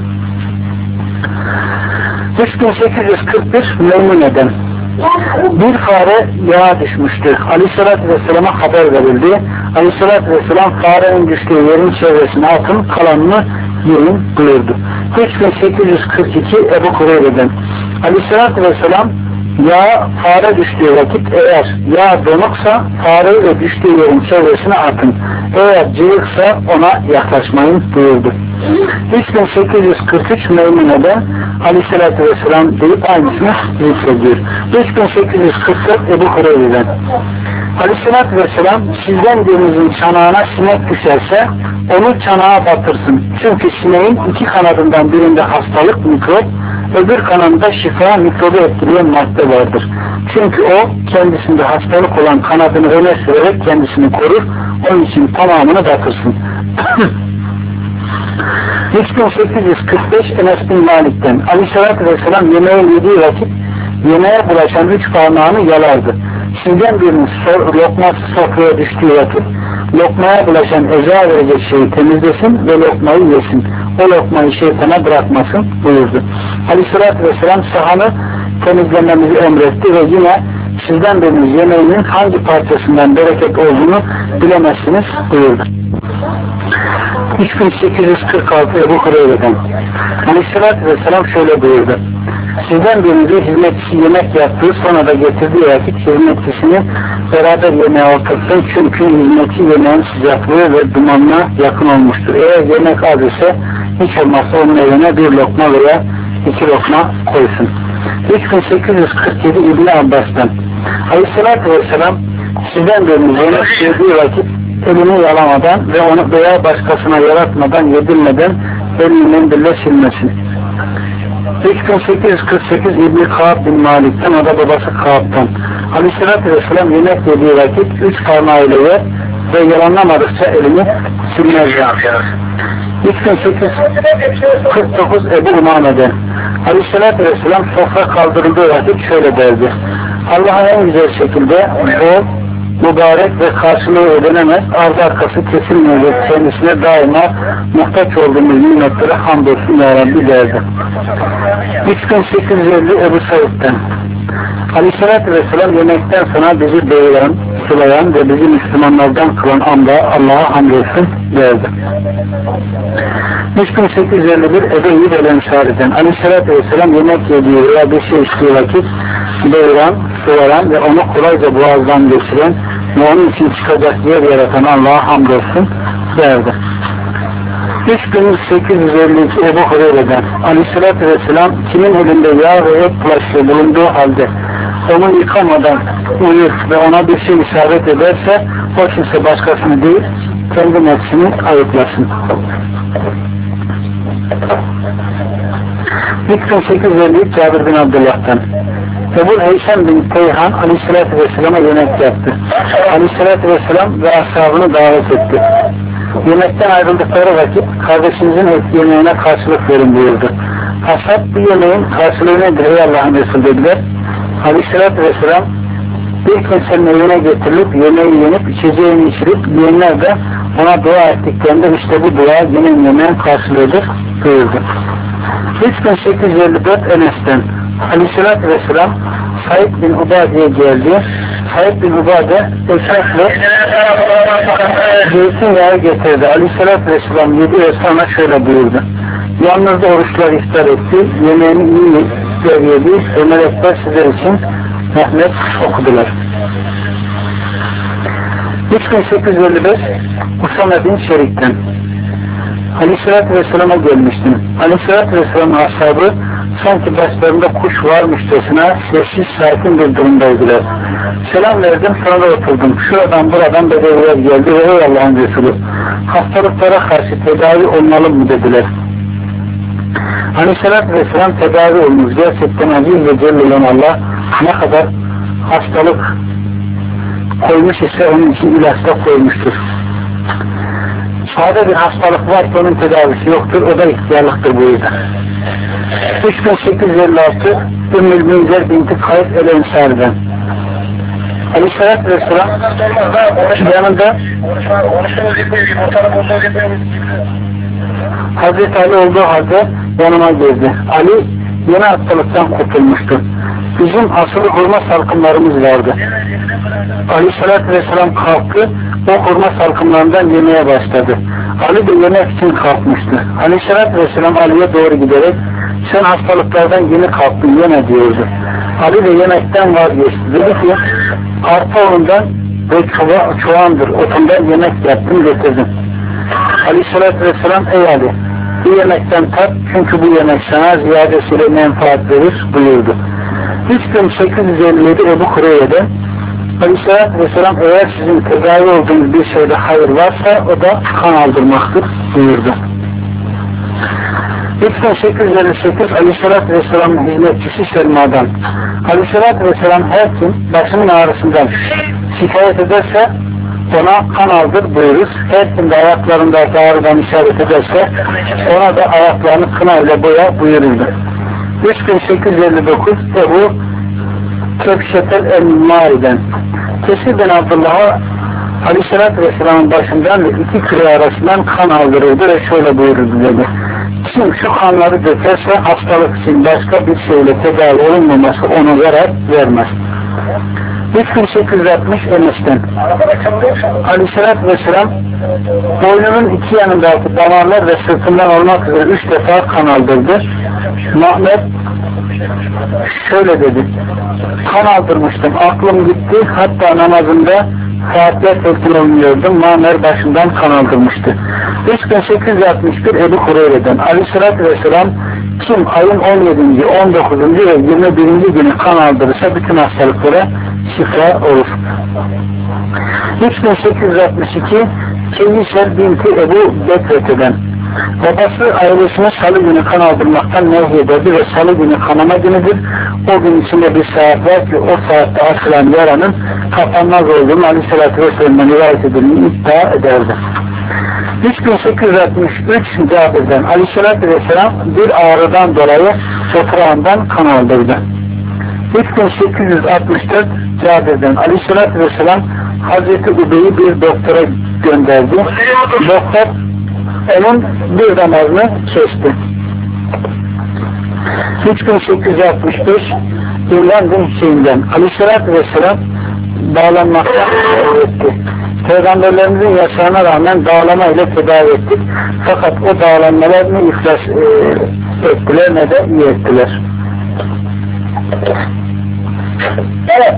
üç bin sekiz yüz kırk bir Meymune'den. Bir fare yağa düşmüştü. Aleyhisselatü Vesselam'a haber verildi. Aleyhisselatü Vesselam farenin düştüğü yerin çevresine atın, kalanını yiyin buyurdu. üç bin sekiz yüz kırk iki Ebu Kureyre'den. Aleyhisselatü Vesselam yağa fare düştüğü vakit eğer yağ donuksa fareyi ve düştüğü yerin çevresine atın. Eğer cıvıksa ona yaklaşmayın buyurdu. üç bin sekiz yüz kırk üç Meymune'de Aleyhisselatü Vesselam deyip aynısını zikrediyor. üç bin sekiz yüz kırk dört Ebu Hureyre'den. Aleyhisselatü Vesselam sizden birinizin çanağına sinek düşerse onu çanağa batırsın. Çünkü sineğin iki kanadından birinde hastalık mikrop, öbür kanadında şifa mikrobu etkileyen madde vardır. Çünkü o kendisinde hastalık olan kanadını öne sürerek kendisini korur. Onun için tamamını batırsın. üç bin sekiz yüz kırk beş Enes bin Malik'ten. Aleyhisselatü Vesselam yemeği yediği vakit yemeğe bulaşan üç parmağını yalardı. Sizden birinin lokması sofraya düştüğü vakit lokmaya bulaşan eza verecek şeyi temizlesin ve lokmayı yesin. O lokmayı şeytana bırakmasın buyurdu. Aleyhisselatü Vesselam sahanı temizlememizi emretti ve yine sizden biriniz yemeğinin hangi parçasından bereket olduğunu bilemezsiniz buyurdu. üç bin sekiz yüz kırk altı Ebu Hureyre'den. Aleyhisselatü Vesselam şöyle buyurdu. Sizden birinize hizmetçisi yemek yaptığı sonra da getirdiği vakit hizmetçisini beraber yemeğe oturtsun. Çünkü hizmetçi yemeğin sıcaklığı ve dumanına yakın olmuştur. Eğer yemek az ise hiç olmazsa onun eline bir lokma veya iki lokma koysun. üç bin sekiz yüz kırk yedi İbn Abbas'tan. Aleyhisselatü Vesselam sizden biriniz yemek yediği vakit elini yalamadan ve onu veya başkasına yaratmadan, yedirmeden elini mendille silmesin. üç bin sekiz yüz kırk sekiz İbn-i Kâb bin Malik'ten, o da babası Kâb'tan. Aleyhisselatü Vesselam yemek yediği vakit üç parmağıyla yer ve yalanlamadıkça elini silmez yapıyor. üç bin sekiz yüz kırk dokuz Ebu Umame'den. Aleyhisselatü Vesselam sofra kaldırıldığı vakit şöyle derdi. Allah'a en güzel şekilde bol, mübarek ve karşılığı ödenemez, ardı arkası kesilmeyecek kendisine daima muhtaç olduğumuz nimetlere hamdolsun ya Rabbi derdi. üç bin sekiz yüz elli Ebu Said'den. Aleyhisselatü Vesselam yemekten sonra bizi doyuran, sulayan ve bizi Müslümanlardan kılan anda Allah'a hamdolsun derdi. üç bin sekiz yüz elli bir Ebu Eyyub el-Ensari'den. Aleyhisselatü Vesselam yemek yediği veya bir şey içtiği vakit doyuran, sulayan ve onu kolayca boğazdan geçiren ve onun için çıkacak yer yaratan Allah'a hamdolsun derdi. üç bin sekiz yüz elli iki Ebu Hureyre'den Aleyhisselatü Vesselam kimin elinde yağ ve et bulaşığı bulunduğu halde onu yıkamadan uyur ve ona bir şey isabet ederse o kimse başkasını değil kendi nefsini ayıplasın. üç bin sekiz yüz elli üç Cabir bin Abdullah'tan Ebu Heysem bin Teyhan Aleyhisselatü Vesselam'a yemek yaptı. Aleyhisselatü Vesselam ve ashabını davet etti. Yemekten ayrıldıkları vakit kardeşinizin et yemeğine karşılık verin buyurdu. Ashab bu yemeğin karşılığı nedir ey Allah'ın Resulü dediler. Aleyhisselatü Vesselam bir kimsenin evine getirilip yemeği yenip içeceğini içirip yiyenler de ona dua ettiklerinde işte bu dua yenen yemeğin karşılığıdır buyurdu. üç bin sekiz yüz elli dört Enes'ten Aleyhisselatü Vesselam Said bin Ubade'ye geldi. Said bin Ubade ekmekle zeytinyağı getirdi. Aleyhisselatü Vesselam yedi ve sonra şöyle buyurdu. Yalnız da oruçlar iftar etti. Yemeğini iyi yedi ve melekler sizler için rahmet okudular. üç bin sekiz yüz elli beş Usame bin Şerik'ten Aleyhisselatü Vesselam'a gelmiştim. Aleyhisselatü Vesselam'ın ashabı sanki başlarında kuş varmışçasına sessiz sakin bir durumdaydılar. Selam verdim sonra oturdum. Şuradan buradan bedeviler geldi ve ey Allah'ın Resulü hastalıklara karşı tedavi olmalı mı dediler. Aleyhisselatü Vesselam tedavi olmuş. Gerçekten aziz ve celle olan Allah ne kadar hastalık koymuş ise onun için ilaç da koymuştur. Sade bir hastalık var ki onun tedavisi yoktur. O da ihtiyarlıktır bu yüzden. üç bin sekiz yüz elli altı Ümmül Münzer binti Kays el-Ensari'den Aleyhisselatü Vesselam yanında Hazreti Ali olduğu halde yanıma girdi. Ali yeni hastalıktan kurtulmuştu. Bizim asılı hurma salkımlarımız vardı. Aleyhisselatü Vesselam kalktı, o hurma salkımlarından yemeye başladı. Ali de yemek için kalkmıştı. Aleyhisselatü Vesselam Ali'ye doğru giderek sen hastalıklardan yeni kalktın yeme diyordu. Ali de yemekten vazgeçti. Dedi ki arpa unundan ve çuva, çuvandır otundan yemek yaptım getirdim. Aleyhisselatü Vesselam ey Ali bu yemekten tat çünkü bu yemek sana ziyadesiyle menfaat verir buyurdu. üç bin sekiz yüz elli yedi Ebu Hureyre'den Aleyhisselatü Vesselam eğer sizin tedavi olduğunuz bir şeyde hayır varsa o da kan aldırmaktır buyurdu. üç bin sekiz yüz elli sekiz Aleyhisselatü Vesselam'ın hizmetçisi Selma'dan Aleyhisselatü Vesselam her kim başının ağrısından şikayet ederse ona kan aldır buyurur. Her kim de ayaklarındaki ağrıdan işaret ederse ona da ayaklarını kına ile boya buyururdu. üç bin sekiz yüz elli dokuz Ebu Köpşetel el-Mari'den Kesir bin Abdullah'a Aleyhisselatü Vesselam'ın başından ve iki kire arasından kan aldırırdı ve şöyle buyururdu dedi. Kim şu kanları dökerse hastalık için başka bir şeyle tedavi olunmaması ona zarar vermez. üç bin sekiz yüz altmış Enes'ten Aleyhisselatü Vesselam boynunun iki yanındaki damarlar ve sırtından olmak üzere üç defa kan aldırdı. Mehmet şöyle dedi. Kan aldırmıştım. Aklım gitti. Hatta namazında saatler telkin olmuyordum. Mamer başından kan aldırmıştı. üç bin sekiz yüz altmış bir Ebu Hureyre'den Aleyhisselatü Vesselam kim ayın on yedinci on dokuzuncu ve yirmi birinci günü kan aldırırsa bütün hastalıklara şifa olur. üç bin sekiz yüz altmış iki Keysel binti Ebu Bekrete'den babası ailesine salı günü kan aldırmaktan nehyederdi ve salı günü kanama günüdür. O gün içinde bir saat var ki o saatte açılan yaranın kapanmaz olduğunu Aleyhisselatü Vesselam'dan rivayet edildiğini iddia ederdi. üç bin sekiz yüz altmış üç Cabir'den Aleyhisselatü Vesselam bir ağrıdan dolayı toprağından kan aldırdı. üç bin sekiz yüz altmış dört Cabir'den Aleyhisselatü Vesselam Hazreti Ubey'i bir doktora gönderdi. Doktor onun bir damarını kesti. üç bin sekiz yüz altmış beş İrland bin Hüseyin'den Aleyhisselatü Vesselam bağlanmaktan etti. Peygamberlerimizin yasağına rağmen bağlama ile tedavi ettik. Fakat o bağlanmalar ne iflas e, ettiler ne de iyi ettiler. Evet.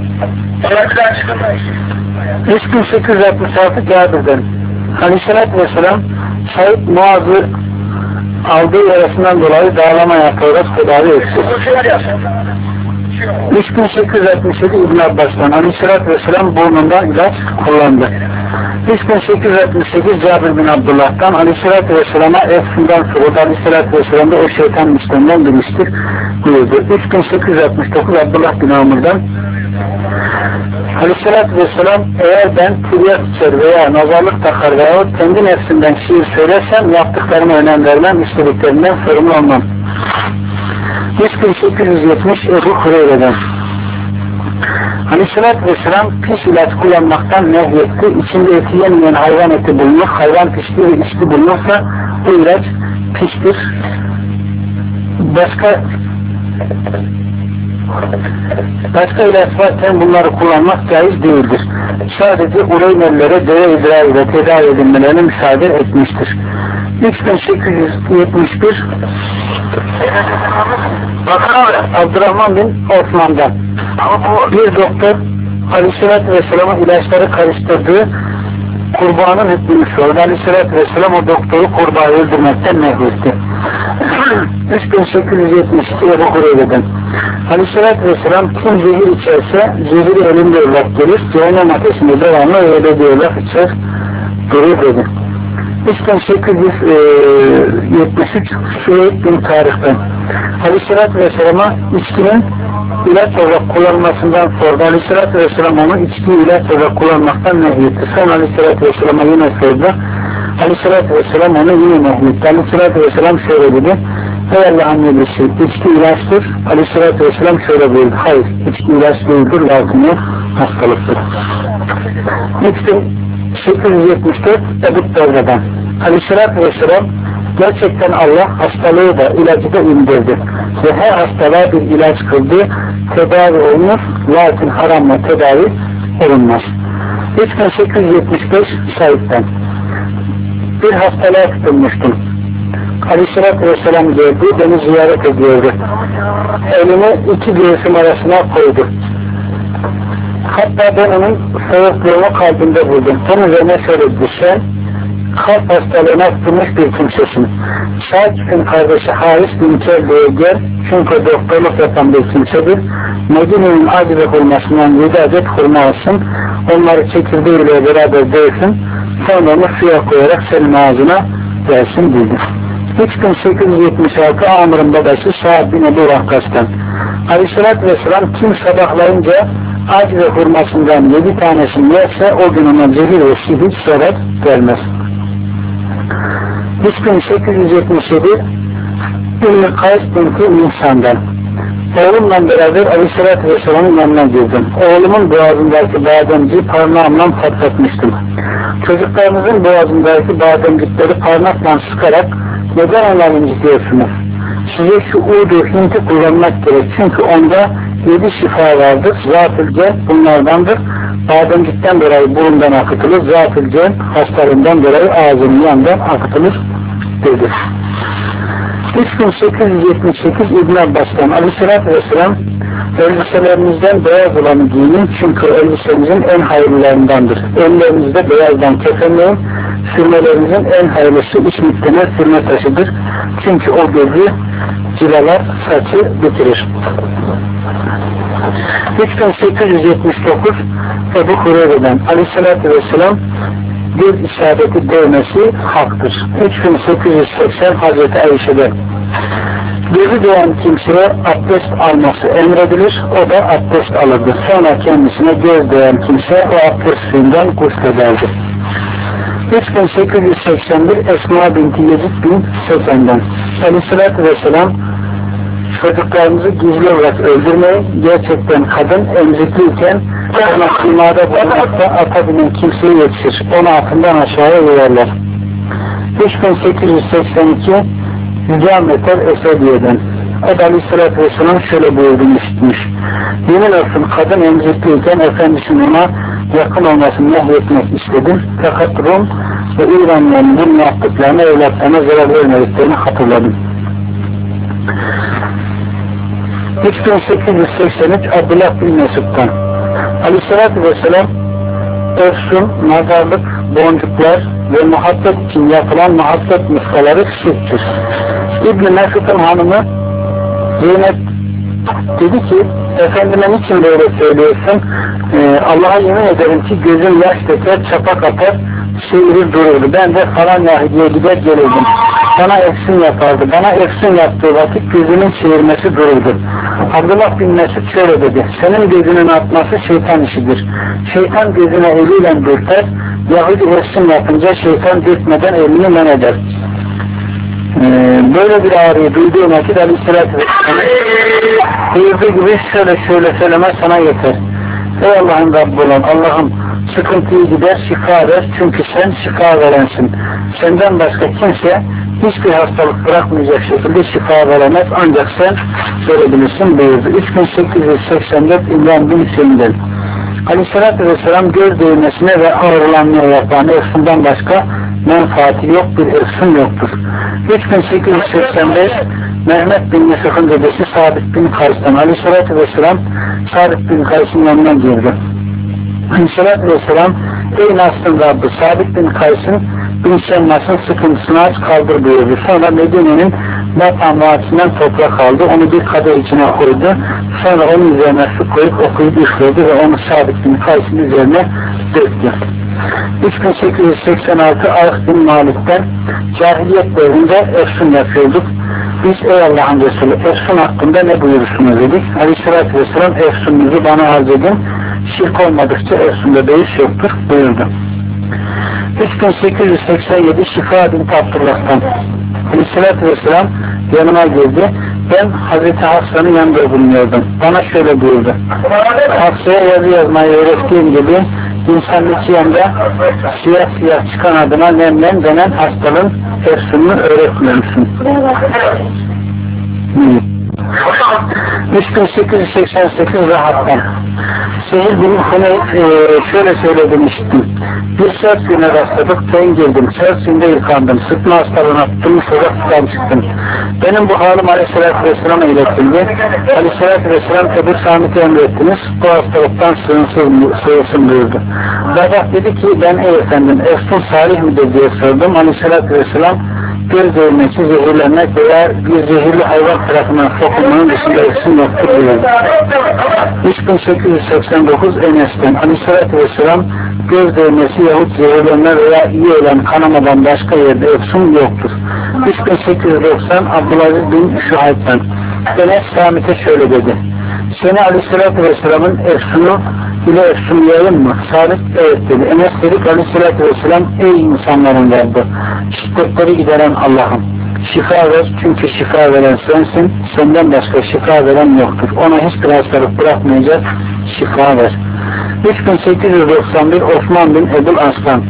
üç bin sekiz yüz altmış altı Cabir'den Aleyhisselatü Vesselam Said Muaz'ı aldığı yarasından dolayı dağlama yaparak tedavi etti. üç bin sekiz yüz altmış yedi İbn Abbas'tan Aleyhisselatü Vesselam burnunda ilaç kullandı. üç bin sekiz yüz altmış sekiz Cabir bin Abdullah'tan Aleyhisselatü Vesselam'a Efsun'dan sonra Aleyhisselatü Vesselam'da o şeytan müslümandan demiştir buyurdu. üç bin sekiz yüz altmış dokuz Abdullah bin Amr'dan Aleyhisselatü Vesselam eğer ben tiryat içer veya nazarlık takar veya kendi nefsimden şiir söylersem yaptıklarıma önem vermem, istediklerinden sorumlu olmam. üç bin sekiz yüz yetmiş Ebu Hureyre'den Aleyhisselatü Vesselam pis ilaç kullanmaktan nehyetti. İçinde eti yemeyen hayvan eti bulunur. Hayvan pisliği ve içki bulunursa bu ilaç pistir. Başka başka ilaç varken bunları kullanmak caiz değildir. Sadece ureynellere deve idrarıyla tedavi edilmelerine müsaade etmiştir. üç bin sekiz yüz yetmiş bir Abdurrahman bin Osman'dan bir doktor Aleyhisselatü Vesselam'a ilaçları karıştırdığı kurbanın hükmünü sordu. Aleyhisselatü Vesselam o doktoru kurbağı öldürmekten nehyetti. üç bin sekiz yüz yetmiş iki Ebu Hureyre'den Aleyhisselatü Vesselam kim zehir içerse zehiri elinde olarak gelir, cehennem ateşinde devamlı öyle diyorlar içer durur dedi. üç bin sekiz yüz yetmiş üç Süveyd bin Tarık'tan Aleyhisselatü Vesselam'a içkinin ilaç olarak kullanılmasından sordu. Aleyhisselatü Vesselam onu içkiyi ilaç olarak kullanmaktan nehyetti. Sonra Aleyhisselatü Vesselam'a yine sordu. Aleyhisselatü Vesselam onu yine nehyetti. Aleyhisselatü Vesselam şöyle dedi: ey Allah'ın nebisi, içki ilaçtır. Aleyhisselatü Vesselam şöyle buyurdu: hayır, içki ilaç değildir, lakin hastalıktır. üç bin sekiz yüz yetmiş dört Ebu Derda'dan Aleyhisselatü Vesselam gerçekten Allah hastalığı da ilacı da indirdi ve her hastalığa bir ilaç kıldı, tedavi olunur, lakin haramla tedavi olunmaz. üç bin sekiz yüz yetmiş beş Said'den bir hastalığa tutulmuştum. Aleyhisselatü Vesselam geldi, beni ziyaret ediyordu. Elini iki göğsüm arasına koydu. Hatta ben onun soğukluğunu kalbimde buldum. Bunun üzerine söyledi: sen kalp hastalığına tutulmuş bir kimsesin. Şakif'in kardeşi Haris bin Kerbe'ye gel, çünkü doktorluk yapan bir kimsedir. Medine'nin acile hurmasından yedi adet hurma alsın, onları çekirdeğiyle beraber dövsün, sonra onu suya koyarak senin ağzına versin dedi. üç bin sekiz yüz yetmiş altı Amr'ın babası Sa'd bin Ebu Vakkas'tan Aleyhisselatü Vesselam kim sabahlayınca acile hurmasından yedi tanesini yerse o gün ona zehir ve sihir zarar gelmez. üç bin sekiz yüz yetmiş yedi Ümmü Kays binti Nisan'dan oğlumla beraber Aleyhisselatü Vesselam'ın yanına girdim. Oğlumun boğazındaki bademciği parmağımla patlatmıştım. Çocuklarımızın boğazındaki bademcikleri parmakla sıkarak neden onları incitiyorsunuz? Size şu Uğdu Hint'i kullanmak gerek. Çünkü onda yedi şifa vardır. Zat-ül Cen bunlardandır. Bademcikten dolayı burundan akıtılır. Zat-ül Cen hastalığından dolayı ağzının yanından akıtılır dedi. üç bin sekiz yüz yetmiş sekiz İbn Abbas'tan Aleyhisselatü Vesselam elbiselerinizden beyaz olanı giyinin, çünkü elbisenizin en hayırlılarındandır. Ellerinizde beyazdan kefenleyin, sürmelerinizin en hayırlısı iç müktene sürme taşıdır. Çünkü o gözü cilalar, saçı bitirir. üç bin sekiz yüz yetmiş dokuz Ebu Hureyre'den Aleyhisselatü Vesselam bir isabeti değmesi haktır. üç bin sekiz yüz seksen Hazreti Ayşe'de gözü doğan kimseye abdest alması emredilir, o da abdest alırdı. Sonra kendisine göz değen kimse o abdest suyundan guslederdi. üç bin sekiz yüz seksen bir Esma binti Yezid bin Sesen'den Aleyhisselatü Vesselam çocuklarımızı gizli olarak öldürmeyin, gerçekten kadın emzikliyken ona simada bulunmakta ata binen kimseye yetişir, onu atından aşağıya yürürler. üç bin sekiz yüz seksen iki Hücametel Esediye'den o da Aleyhisselatü Vesselam şöyle buyurduğunu işitmiş: yemin olsun kadın emzikliyken efendisinin ona yakın olmasını nehyetmek istedim, fakat Rum ve İranlıların bunu yaptıklarını, evlatlarına zarar vermediklerini hatırladım. üç bin sekiz yüz seksen üç Abdullah bin Mesud'dan Aleyhisselatü Vesselam örsun, nazarlık, boncuklar, ve muhabbet için yapılan muhabbet muskaları şirktir. İbn-i Mesud'un hanımı Zeynep dedi ki, efendime niçin böyle söylüyorsun? Ee, Allah'a yemin ederim ki gözüm yaş döker, çapak atar, çevirir dururdu. Ben de falan Yahudi'ye gider gelirdim. Bana efsun yapardı. Bana efsun yaptığı vakit gözünün çevirmesi dururdu. Abdullah bin Mesud şöyle dedi, senin gözünün atması şeytan işidir. Şeytan gözüne eliyle dürter, Yahudi efsun yapınca şeytan dürtmeden elini men eder. Ee, böyle bir ağrıyı duyduğum vakit Aleyhisselatü Vesselam buyurduğu gibi şöyle şöyle söyleme sana yeter. Ey Allah'ın Rabbi olan Allah'ım, sıkıntıyı gider, şifa ver, çünkü sen şifa verensin. Senden başka kimse hiçbir hastalık bırakmayacak şekilde şifa veremez, ancak sen verebilirsin buyurdu. üç bin sekiz yüz seksen dört İmran bin Hüseyin'den. Aleyhisselatü Vesselam göz değmesine ve ağrılanmaya yapan efsundan başka menfaati yok, bir efsun yoktur. üç bin sekiz yüz seksen beş Mehmet bin Mesud'un dedesi Sabit bin Kays'tan Aleyhisselatü Vesselam Sabit bin Kays'ın yanına girdi. Aleyhisselatü Vesselam, ey Nasr'ın Rabbi, Sabit bin Kays'ın bin Şemmaz'ın sıkıntısını aç kaldır buyurdu. Sonra Medine'nin Matan Vadisi'nden toprak aldı, onu bir kadeh içine koydu. Sonra onun üzerine su koyup okuyup üfledi ve onu Sabit bin Kays'ın üzerine döktü. üç bin sekiz yüz seksen altı Avf bin Malik'ten cahiliyet devrinde efsun yapıyorduk. Biz ey Allah'ın Resulü efsun hakkında ne buyurursunuz dedik. Aleyhisselatü Vesselam efsununuzu bana arz edin. Şirk olmadıkça efsunda beis yoktur buyurdu. üç bin sekiz yüz seksen yedi Şifa bin Abdullah'tan Aleyhisselatü Vesselam yanıma girdi. Ben Hazreti Hafsa'nın yanında bulunuyordum. Bana şöyle buyurdu. Hafsa'ya yazı yazmayı öğrettiğim gibi insanlık yanında siyah siyah çıkan adına nemlen denen hastalığın efsununu öğretmiyor musun? üç bin sekiz yüz seksen sekiz Rahat'tan Sehil bin Huneyf e, şöyle söyle demiştim. Bir sert güne rastladık, ben girdim, sert günde yıkandım, sıtma hastalığına tuttum, sonra tutam çıktım. Benim bu halim Aleyhisselatü Vesselam'a iletildi. Aleyhisselatü Vesselam Ebu Samit'i emrettiniz, bu hastalıktan sığınsın buyurdu. Rabah dedi ki, ben ey efendim, efsun salih midir diye sordum. Aleyhisselatü Vesselam, göz değmesi, zehirlenmek veya bir zehirli hayvan tarafından sokulmanın dışında efsun yoktur buyurdu. üç bin sekiz yüz seksen dokuz Enes'ten Aleyhisselatü Vesselam, göz değmesi yahut zehirlenme veya iyi olan kanamadan başka yerde efsun yoktur. üç bin sekiz yüz doksan Abdülaziz bin Şuhayb'den Enes Samit'e şöyle dedi. Seni Aleyhisselatü Vesselam'ın efsunu ile efsunlayalım mı? Sabit evet dedi. Enes dedik Aleyhisselatü Vesselam, ey insanların Rabbi, şiddetleri gideren Allah'ım, şifa ver, çünkü şifa veren sensin, senden başka şifa veren yoktur. Ona hiçbir hastalık bırakmayacak, şifa ver. üç bin sekiz yüz doksan bir Osman bin Ebul Aslan.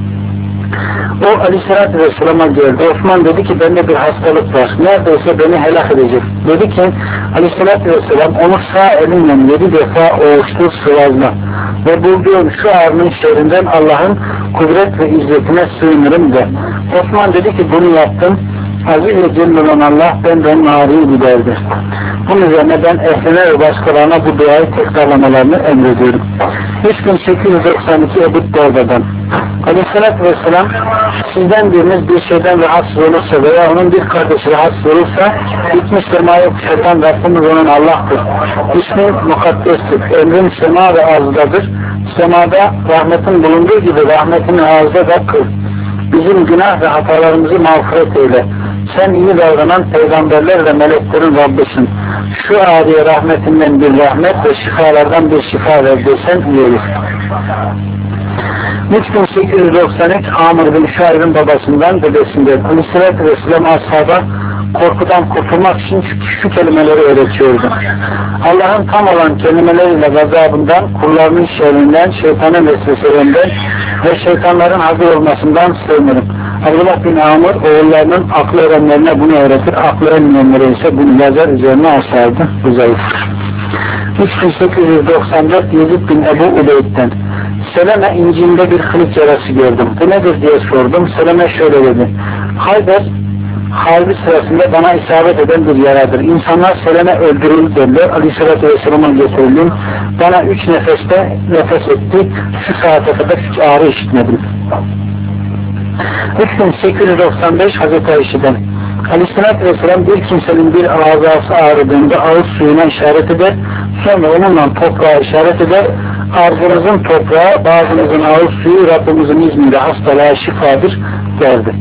O Aleyhisselatü Vesselam'a geldi. Osman dedi ki, bende bir hastalık var, neredeyse beni helak edecek. Dedi ki Aleyhisselatü Vesselam, onu sağ elinle yedi defa oğuştur, sıvazla ve bulduğum şu ağrının şerrinden Allah'ın kudret ve izzetine sığınırım de. Osman dedi ki, bunu yaptım. Aziz ve Celle olan Allah benden ağrıyı giderdi. Bunun üzerine ben ehline ve başkalarına bu duayı tekrarlamalarını emrediyorum. üç bin sekiz yüz doksan iki Ebu Derda'dan Aleyhisselatü Vesselam, sizden biriniz bir şeyden rahatsız olursa veya onun bir kardeşi rahatsız olursa, gitmiş semaya kuşatan Rabbimiz onun Allah'tır. İsmi mukaddestir. Emrin sema ve arzdadır. Semada rahmetin bulunduğu gibi rahmetini arzda da kıl. Bizim günah ve hatalarımızı mağfiret eyle. Sen iyi davranan peygamberler ve meleklerin Rabbisin. Şu ağrıya rahmetinden bir rahmet ve şifalardan bir şifa ver desen iyi olur. üç bin sekiz yüz doksan üç Amr bin Şair'in babasından dedesinden Aleyhisselatü Vesselam ashaba korkudan kurtulmak için şu, şu kelimeleri öğretiyordu. Allah'ın tam olan kelimeleriyle gazabından, kullarının şerrinden, şeytanın vesveselerinden ve şeytanların hazır olmasından sığınırım. Abdullah bin Amr oğullarının aklı erenlerine bunu öğretir, aklı erenlerine ise bunu yazar, üzerine asardı. Bu zayıftır. üç bin sekiz yüz doksan dört Yezid bin Ebu Ubeyd'den Seleme inciğinde bir kılıç yarası gördüm. Bu nedir diye sordum. Seleme şöyle dedi. Hayber harbi sırasında bana isabet eden bir yaradır. İnsanlar Seleme öldürüldü derler. Aleyhisselatü Vesselam'a getirildim. Bana üç nefeste nefes etti. Şu saate kadar hiç ağrı işitmedim. üç bin sekiz yüz doksan beş Hazreti Ayşe'den Aleyhisselatü Vesselam bir kimsenin bir ağzası ağrıdığında ağız suyuna işaret eder, sonra onunla toprağa işaret eder. Arzunuzun toprağı, bazınızın ağız suyu Rabbimizin izniyle hastalığa şifadır derdi.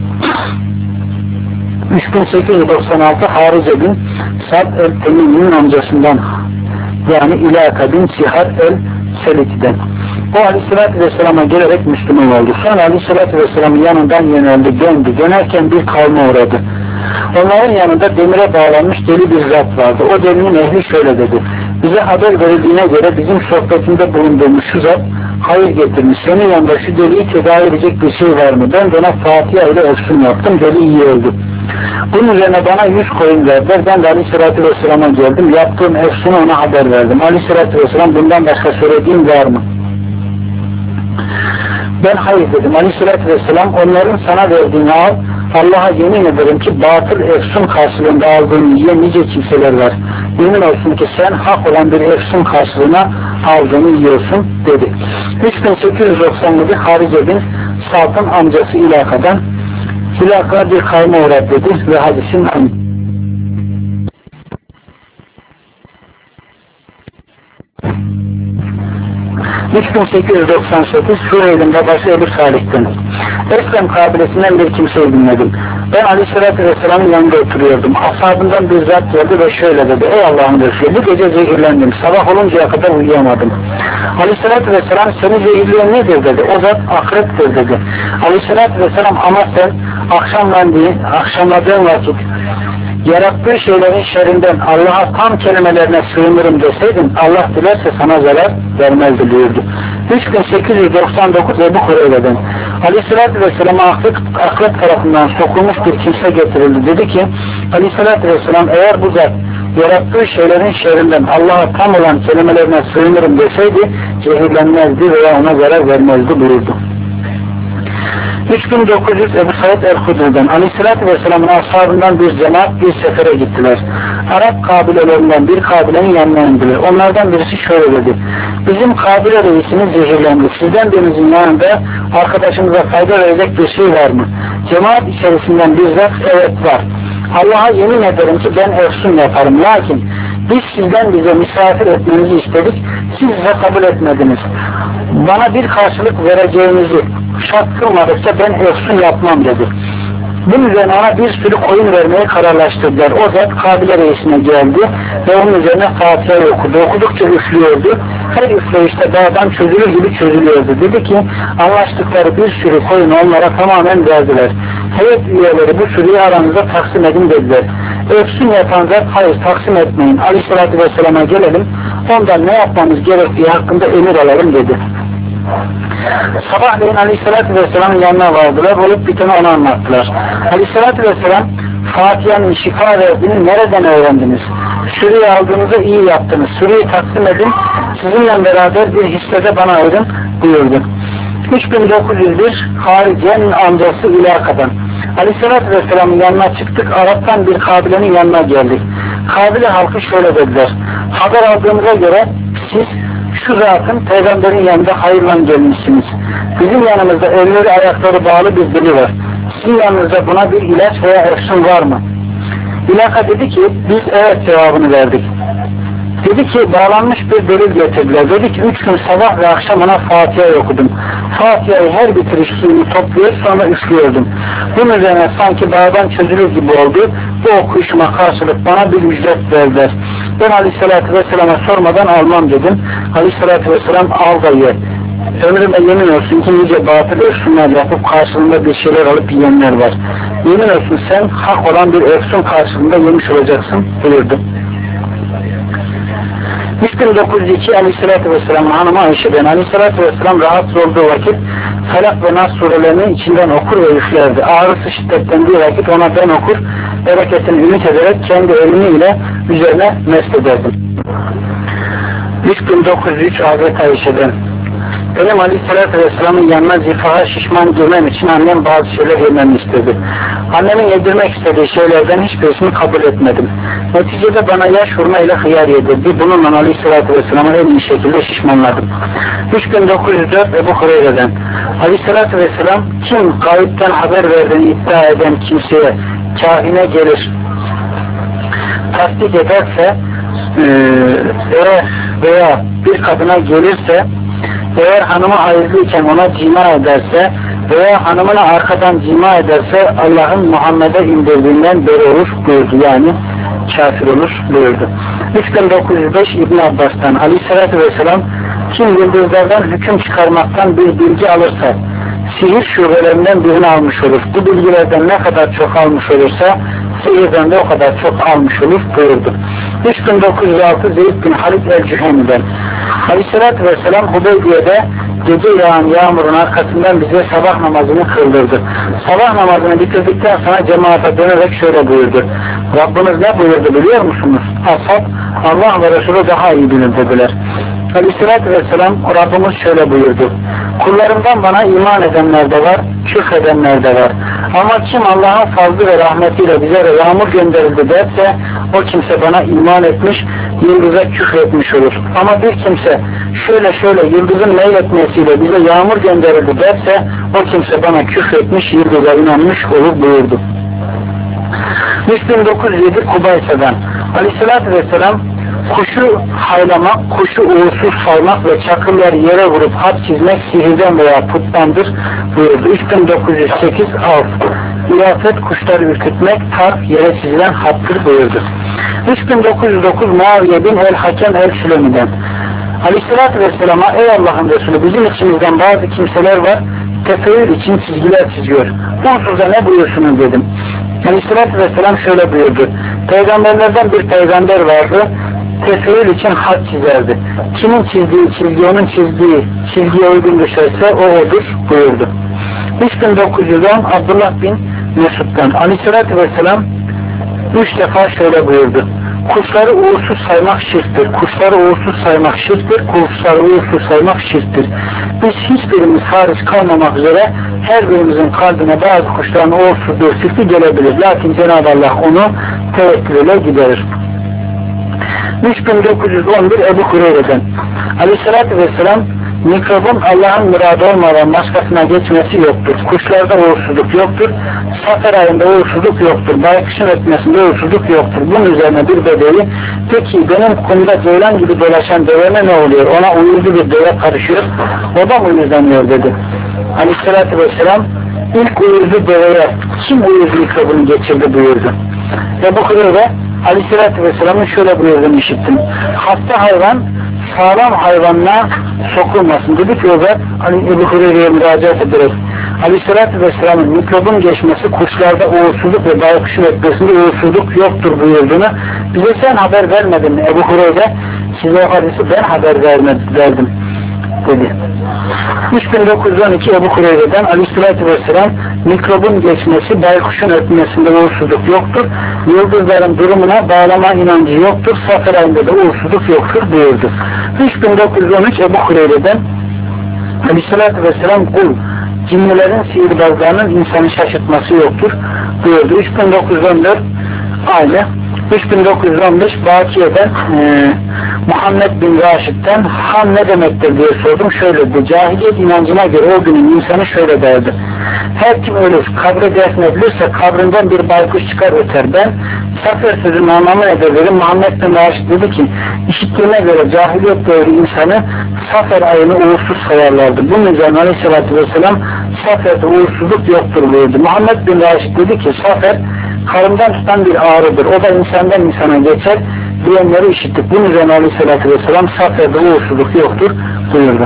üç bin sekiz yüz doksan altı Harice bin Sad el-Temimi'nin amcasından, yani İlaka bin Sihar el-Seliti'den. O Aleyhisselatü Vesselam'a gelerek Müslüman oldu. Sonra Aleyhisselatü Vesselam'ın yanından yöneldi, döndü. Dönerken bir kavme uğradı. Onların yanında demire bağlanmış deli bir zat vardı. O delinin ehli şöyle dedi: bize haber verildiğine göre bizim sohbetinde bulunduğumuz şu zat hayır getirmiş. Senin yanında şu deliği tedavi edecek bir şey var mı? Ben de ona Fatiha ile efsun yaptım. Deli iyi öldü. Bunun üzerine bana yüz koyun verdiler. Ben de Aleyhisselatü Vesselam'a geldim. Yaptığım efsunu ona haber verdim. Aleyhisselatü Vesselam bundan başka söylediğim var mı? Ben hayır dedim. Aleyhisselatü Vesselam onların sana verdiğini al. Allah'a yemin ederim ki batıl efsun karşılığında aldığını yiyen nice kimseler var. Yemin olsun ki sen hak olan bir efsun karşılığına aldığını yiyorsun dedi. üç bin sekiz yüz doksan yedi Harice bin Sad'ın amcası İlaka'dan, İlaka bir kavme uğradı dedi ve hadisin aynı. üç bin sekiz yüz doksan sekiz Süreyl'in babası Ebu Salih'ten. Eslem kabilesinden bir kimseyi dinledim. Ben Aleyhisselatü Vesselam'ın yanında oturuyordum. Ashabından bir zat geldi ve şöyle dedi: ey Allah'ın Resulü, bu gece zehirlendim. Sabah oluncaya kadar uyuyamadım. Aleyhisselatü Vesselam seni zehirleyen nedir dedi. O zat akreptir dedi. Aleyhisselatü Vesselam ama sen akşamlandığı, akşamladığın vakit yarattığı şeylerin şerrinden Allah'a tam kelimelerine sığınırım deseydin Allah dilerse sana zarar vermezdi buyurdu. üç bin sekiz yüz doksan dokuz Ebu Hureyre'den Aleyhisselatü Vesselam'a akrep, akrep tarafından sokulmuş bir kimse getirildi. Dedi ki Aleyhisselatü Vesselam eğer bu zat yarattığı şeylerin şerrinden Allah'a tam olan kelimelerine sığınırım deseydi zehirlenmezdi veya ona zarar vermezdi buyurdu. üç bin dokuz yüz Ebu Said el-Hudri'den Aleyhisselatü Vesselam'ın ashabından bir cemaat bir sefere gittiler. Arap kabilelerinden bir kabilenin yanına indiler. Onlardan birisi şöyle dedi: bizim kabile reisimiz zehirlendi. Sizden birinizin yanında arkadaşımıza fayda verecek bir şey var mı? Cemaat içerisinden bir zat evet var. Allah'a yemin ederim ki ben efsun yaparım. Lakin biz sizden bize misafir etmenizi istedik. Siz de kabul etmediniz. Bana bir karşılık vereceğinizi şart kılmadıkça ben efsun yapmam dedi. Bunun üzerine ona bir sürü koyun vermeye kararlaştırdılar. O zat kabile reisine geldi ve onun üzerine Fatiha'yı okudu. Okudukça üflüyordu. Her üfleyişte dağdan çözülür gibi çözülüyordu. Dedi ki anlaştıkları bir sürü koyun onlara tamamen verdiler. Heyet üyeleri bu sürüyü aranızda taksim edin dediler. Efsun yapan zat hayır taksim etmeyin. Aleyhisselatü Vesselam'a gelelim. Ondan ne yapmamız gerektiği hakkında emir alalım dedi. Sabahleyin Aleyhisselatü Vesselam'ın yanına vardılar. Olup biteni ona anlattılar. Aleyhisselatü Vesselam Fatiha'nın şifa verdiğini nereden öğrendiniz? Sürüyü aldığınızda iyi yaptınız. Sürüyü taksim edin. Sizinle beraber bir hissede bana ayırın buyurdu. üç bin dokuz yüz bir Harice'nin amcası İlaka'dan Aleyhisselatü Vesselam'ın yanına çıktık. Arap'tan bir kabilenin yanına geldik. Kabile halkı şöyle dediler: haber aldığımıza göre siz şu zatın peygamberin yanında hayırla gelmişsiniz. Bizim yanımızda elleri ayakları bağlı bir deli var. Sizin yanınızda buna bir ilaç veya efsun var mı? İlaka dedi ki biz evet cevabını verdik. Dedi ki bağlanmış bir delil getirdiler. Dedi ki üç gün sabah ve akşam ona Fatiha'yı okudum. Fatiha'yı her bitiriş suyunu topluyor sonra üflüyordum. Bunun üzerine sanki bağdan çözülür gibi oldu. Bu okuyuşuma karşılık bana bir ücret verdiler. Ben Aleyhisselatü Vesselam'a sormadan almam dedim. Aleyhisselatü Vesselam al da ye. Ömrüme yemin olsun ki nice batıl efsunlar yapıp karşılığında bir şeyler alıp yiyenler var. Yemin olsun sen hak olan bir efsun karşılığında yemiş olacaksın buyurdu. üç bin dokuz yüz iki Aleyhisselatü Vesselam'ın hanımı Ayşe'den Aleyhisselatü Vesselam rahatsız olduğu vakit Felak ve Nas surelerini içinden okur ve üflerdi. Ağrısı şiddetlendiği vakit ona ben okur, bereketini ümit ederek kendi eliniyle üzerine mest ederdim. üç bin dokuz yüz üç Hazreti Ayşe'den benim Aleyhisselatü Vesselam'ın yanına zifaha şişman girmem için annem bazı şeyler yememi istedi. Annemin yedirmek istediği şeylerden hiçbirisini kabul etmedim. Neticede bana yaş hurma ile hıyar yedirdi. Bununla Aleyhisselatü Vesselam'ı en iyi şekilde şişmanladım. üç bin dokuz yüz dört Ebu Hureyre'den Aleyhisselatü Vesselam kim gayipten haber verdiğini iddia eden kimseye, kahine gelir, tasdik ederse eğer veya bir kadına gelirse, eğer hanımı hayırlıyken ona cima ederse veya hanımına arkadan cima ederse Allah'ın Muhammed'e indirdiğinden beri olur buyurdu. Yani kafir olur buyurdu. üç bin dokuz yüz beş İbn Abbas'tan Aleyhisselatü Vesselam kim yıldızlardan hüküm çıkarmaktan bir bilgi alırsa sihir şubelerinden birini almış olur. Bu bilgilerden ne kadar çok almış olursa sihirden de o kadar çok almış olur buyurdu. üç bin dokuz yüz altı Zeyd bin Halid el-Cüheni'den Aleyhisselatü Vesselam Hudeybiye'de gece yağan yağmurun arkasından bize sabah namazını kıldırdı. Sabah namazını bitirdikten sonra cemaate dönerek şöyle buyurdu. Rabbiniz ne buyurdu biliyor musunuz? Ashab Allah ve Resulü daha iyi bilir dediler. Aleyhisselatü Vesselam Rabbimiz şöyle buyurdu. Kullarımdan bana iman edenler de var, küfredenler de var. Ama kim Allah'ın fazlı ve rahmetiyle bize de yağmur gönderildi derse o kimse bana iman etmiş, yıldıza küfretmiş olur. Ama bir kimse şöyle şöyle yıldızın meyletmesiyle bize yağmur gönderildi derse o kimse bana küfretmiş, yıldıza inanmış olur buyurdu. üç bin dokuz yüz yedi Kubaysa'dan Aleyhisselatü Vesselam kuşu haylamak, kuşu uğursuz saymak ve çakırları yere vurup hat çizmek sihirden veya puttandır buyurdu. üç bin dokuz yüz sekiz Avf İrafet kuşları ürkütmek tar yere çizilen hattır buyurdu. üç bin dokuz yüz dokuz Muaviye bin el-Hakem el-Sülemi'den Aleyhisselatü Vesselam'a ey Allah'ın Resulü bizim içimizden bazı kimseler var tefeül için çizgiler çiziyor. Bunsuzda ne buyursunuz dedim. Aleyhisselatü Vesselam şöyle buyurdu. Peygamberlerden bir peygamber vardı. Tefeül için hat çizerdi. Kimin çizdiği çizgi onun çizdiği çizgiye uygun düşerse o odur buyurdu. üç bin dokuz yüz on Abdullah bin Mesud'dan Aleyhisselatü Vesselam üç defa şöyle buyurdu. Kuşları uğursuz saymak şirktir. Kuşları uğursuz saymak şirktir. Kuşları uğursuz saymak şirktir. Biz hiçbirimiz hariç kalmamak üzere her birimizin kalbine bazı kuşların uğursuzluğu şirki gelebilir. Lakin Cenab-ı Allah onu tevekkül ile giderir. üç bin dokuz yüz on bir Ebu Hureyre'den Aleyhisselatü Vesselam mikrobun Allah'ın muradı olmadan başkasına geçmesi yoktur. Kuşlarda uğursuzluk yoktur. Safer ayında uğursuzluk yoktur. Baykuşun ötmesinde uğursuzluk yoktur. Bunun üzerine bir bedevi peki benim kumda ceylan gibi dolaşan deveme ne oluyor? Ona uyuzlu bir deve karışıyor. O da mı uyuzlanıyor dedi. Aleyhisselatü Vesselam ilk uyuzlu deveye kim uyuz mikrobunu geçirdi buyurdu. Ebu Hureyre Aleyhisselatü Vesselam'ın şöyle buyurduğunu işittim. Hasta hayvan sağlam hayvanla sokulmasın. Dedi ki o da Ebu Hureyre'ye müracaat ederek Aleyhisselatü Vesselam'ın mikrobun geçmesi kuşlarda uğursuzluk ve baykuşun etmesinde uğursuzluk yoktur buyurduğunu bize sen haber vermedin mi Ebu Hureyre? Size o hadisi ben haber vermedim, verdim dedi. üç bin dokuz yüz on iki Ebu Hureyre'den Aleyhisselatü Vesselam mikrobun geçmesi, baykuşun ötmesinde uğursuzluk yoktur. Yıldızların durumuna bağlama inancı yoktur. Safer ayında da uğursuzluk yoktur buyurdu. üç bin dokuz yüz on üç Ebu Hureyre'den Aleyhisselatü Vesselam kul, cinlilerin sihirbazlarının insanı şaşırtması yoktur buyurdu. üç bin dokuz yüz on dört aynı. üç bin dokuz yüz on beş Bakiye'den e, Muhammed bin Raşid'den han ne demektir diye sordum. Şöyle dedi. Cahiliyet inancına göre o günün insanı şöyle derdi. Her kim ölür, kabre defnedilirse kabrinden bir baykuş çıkar öter. Ben Safer sözünün anlamı nedir dedim. Muhammed bin Raşid dedi ki işittiğine göre cahiliyet devri insanı Safer ayını uğursuz sayarlardı. Bunun üzerine Aleyhisselatü Vesselam Safer'de uğursuzluk yoktur buyurdu. Muhammed bin Raşid dedi ki Safer karından tutan bir ağrıdır. O da insandan insana geçer diyenleri işittik. Bunun üzerine Aleyhisselatü Vesselam Safer'de uğursuzluk yoktur buyurdu.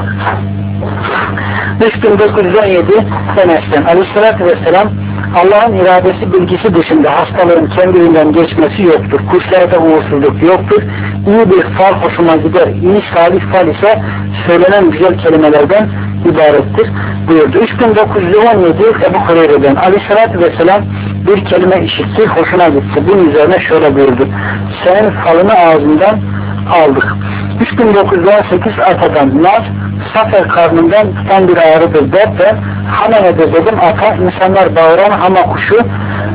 üç bin dokuz yüz on yedi Enes'ten Aleyhisselatü Vesselam Allah'ın iradesi bilgisi dışında hastalığın kendiliğinden geçmesi yoktur. Kuşlarda uğursuzluk yoktur. İyi bir fal hoşuma gider. İyi salih fal ise söylenen güzel kelimelerden ibarettir buyurdu. üç bin dokuz yüz on yedi Ebu Hureyre'den Aleyhisselatü Vesselam bir kelime işitti, hoşuna gitti. Bunun üzerine şöyle buyurdu. Senin falını ağzından aldık. üç bin dokuz yüz on sekiz Ata'dan Naz, Safer karnından tutan bir ağrıdır derken Hamene'de dedim ata insanlar bağıran hama kuşu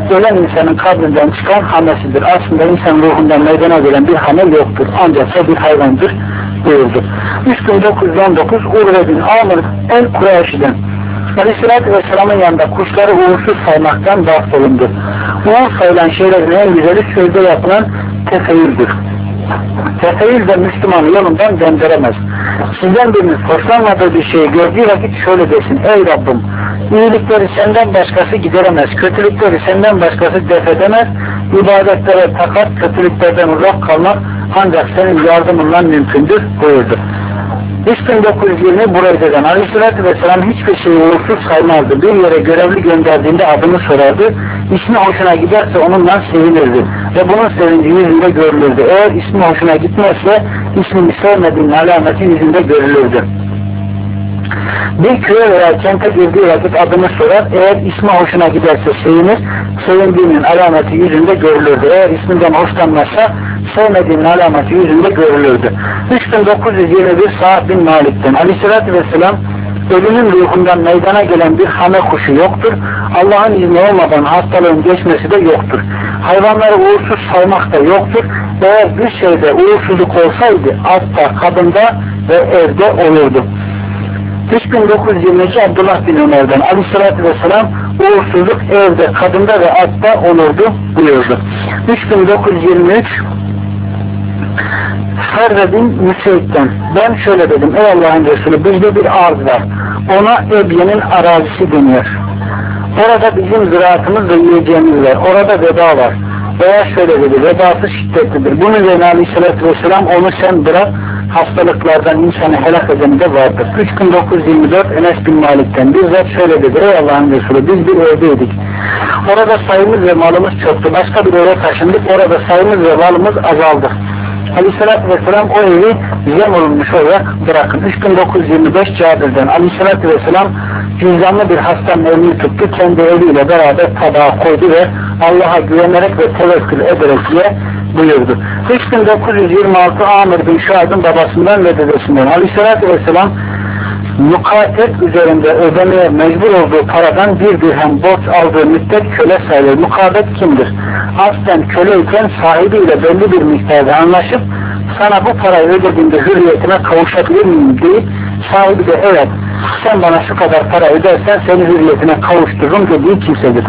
ölen insanın kabrinden çıkan hamesidir. Aslında insan ruhundan meydana gelen bir hame yoktur. Ancak o bir hayvandır buyurdu. üç bin dokuz yüz on dokuz Urve bin Amr el-Kureyş'den Aleyhisselatü Vesselam'ın yanında kuşları uğursuz saymaktan bahsedildi. Uğur sayılan şeylerin en güzeli sözde yapılan tefeyyüldür. Tefeyyül de Müslümanın yolundan döndüremez. Sizden birinin hoşlanmadığı bir şeyi gördüğü vakit şöyle desin: ey Rabbim, iyilikleri senden başkası gideremez, kötülükleri senden başkası def edemez, ibadetlere takat, kötülüklerden uzak kalmak ancak senin yardımınla mümkündür buyurdu. üç bin dokuz yüz yirmi Bureyde'den Aleyhisselatü Vesselam hiçbir şeyi uğursuz saymazdı. Bir yere görevli gönderdiğinde adını sorardı. İsmi hoşuna giderse onunla sevinirdi. Ve bunun sevinci yüzünde görülürdü. Eğer ismi hoşuna gitmezse ismini sevmediğinin alameti yüzünde görülürdü. Bir köye veya kente girdiği vakit adını sorar. Eğer ismi hoşuna giderse sevinir. Sevindiğinin alameti yüzünde görülürdü. Eğer isminden hoşlanmazsa sevmediğinin alameti yüzünde görülürdü. üç bin dokuz yüz yirmi bir Sa'd bin Malik'ten Aleyhisselatü Vesselam ölünün ruhundan meydana gelen bir hame kuşu yoktur. Allah'ın izni olmadan hastalığın geçmesi de yoktur. Hayvanları uğursuz saymak da yoktur. Eğer bir şeyde uğursuzluk olsaydı atta, kadında ve evde olurdu. üç bin dokuz yüz yirmi iki Abdullah bin Ömer'den Aleyhisselatü Vesselam uğursuzluk evde, kadında ve atta olurdu buyurdu. üç bin dokuz yüz yirmi üç Ferre bin Müseyd'den ben şöyle dedim: ey Allah'ın Resulü, bizde bir arz var. Ona Ebye'nin arazisi deniyor. Orada bizim ziraatımız ve yiyeceğimiz var. Orada veba var. Veya şöyle dedi: vedası şiddetlidir. Bunun üzerine Aleyhisselatü Vesselam onu sen bırak, hastalıklardan insanı helak edeni de vardır. üç bin dokuz yüz yirmi dört Enes bin Malik'ten bizzat şöyle dedi: ey Allah'ın Resulü, biz bir evdeydik. Orada sayımız ve malımız çoktu. Başka bir eve taşındık. Orada sayımız ve malımız azaldı. Aleyhisselatü Vesselam o evi zem olunmuş olarak bırakın. üç bin dokuz yüz yirmi beş Cabir'den Aleyhisselatü Vesselam cüzdanlı bir hastanın elini tuttu. Kendi eliyle beraber tabağa koydu ve Allah'a güvenerek ve tevekkül ederek diye buyurdu. üç bin dokuz yüz yirmi altı Amr bin Şuayb'ın babasından ve dedesinden Aleyhisselatü Vesselam mukatet üzerinde ödemeye mecbur olduğu paradan bir dirhem borç aldığı müddet köle sayılır. Mukatet kimdir? Aslen köleyken sahibiyle belli bir miktarda anlaşıp sana bu parayı ödediğinde hürriyetine kavuşabilir miyim deyip sahibi de evet sen bana şu kadar para ödersen seni hürriyetine kavuştururum dediği kimsedir.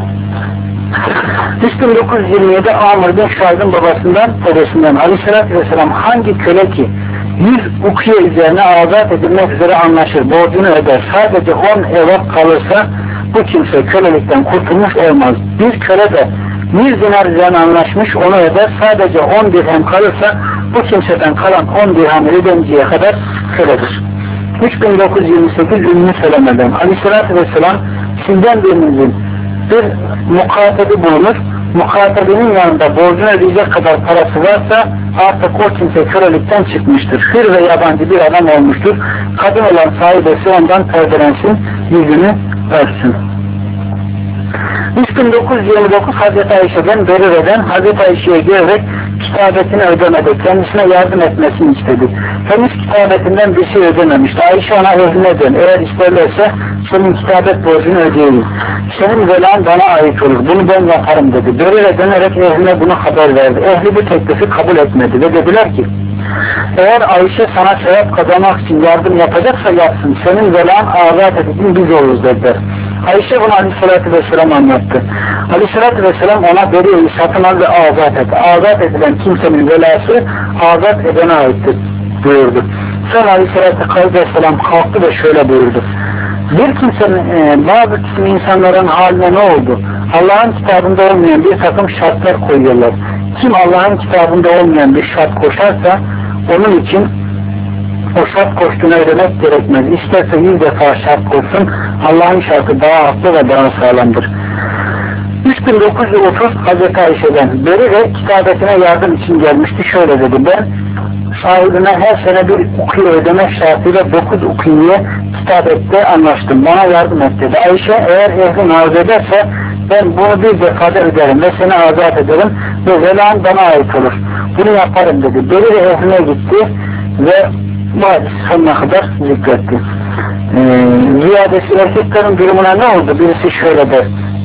üç bin dokuz yüz yirmi yedi Amr bin Şuayb'ın babasından dedesinden Aleyhisselatü Vesselam hangi köle ki yüz ukiye üzerine azat edilmek üzere anlaşır, borcunu öder, sadece on evap kalırsa bu kimse kölelikten kurtulmuş olmaz. Bir köle de yüz dinar üzerine anlaşmış, onu öder, sadece on dirhem kalırsa bu kimseden kalan on dirhem ödenciye kadar köledir. üç bin dokuz yüz yirmi sekiz Ümmü Seleme'den Aleyhisselatü Vesselam sizden birinizin bir mukatebi bulunur, mukatebinin yanında borcunu ödeyecek kadar parası varsa artık o kimse kölelikten çıkmıştır. Hür ve yabancı bir adam olmuştur. Kadın olan sahibesi ondan perdelensin, yüzünü örtsün. üç bin dokuz yüz yirmi dokuz Hazreti Ayşe'den Berire'den Hazreti Ayşe'ye gelerek kitabetini ödemedi. Kendisine yardım etmesini istedi. Henüz kitabetinden bir şey ödememişti. Ayşe ona ehline dön. Eğer isterlerse senin kitabet borcunu ödeyeyim. Senin velan bana ait olur. Bunu ben yaparım dedi. Berire dönerek ehline bunu haber verdi. Ehli bu teklifi kabul etmedi ve dediler ki eğer Ayşe sana sevap kazanmak için yardım yapacaksa yapsın. Senin velan azat edildiğin biz oluruz dediler. Ayşe bunu Aleyhisselatü Vesselam anlattı. Aleyhisselatü Vesselam ona Berire'yi satın al ve azat et. Azat edilen kimsenin velası azat edene aittir buyurdu. Sonra Aleyhisselatü Vesselam kalktı ve şöyle buyurdu. Bir kimsenin, e, bazı kısım insanların haline ne oldu? Allah'ın kitabında olmayan bir takım şartlar koyuyorlar. Kim Allah'ın kitabında olmayan bir şart koşarsa onun için o şart koştuğunu ödemek gerekmez. İsterse yüz defa şart koşsun, Allah'ın şartı daha haklı ve daha sağlamdır. üç bin dokuz yüz otuz Hazreti Ayşe'den beri ve kitabetine yardım için gelmişti. Şöyle dedi: ben sahibine her sene bir ukiye ödemek şartıyla dokuz ukiye kitabette anlaştım. Bana yardım et dedi. Ayşe eğer ehlin arz ederse ben bunu bir defada öderim ve seni azat ederim ve velan bana ait olur. Bunu yaparım dedi. Beri de ehline gitti ve bu hadis sonuna kadar zikretti. Ee, ziyadesi erkeklerin durumuna ne oldu? Birisi şöyle der: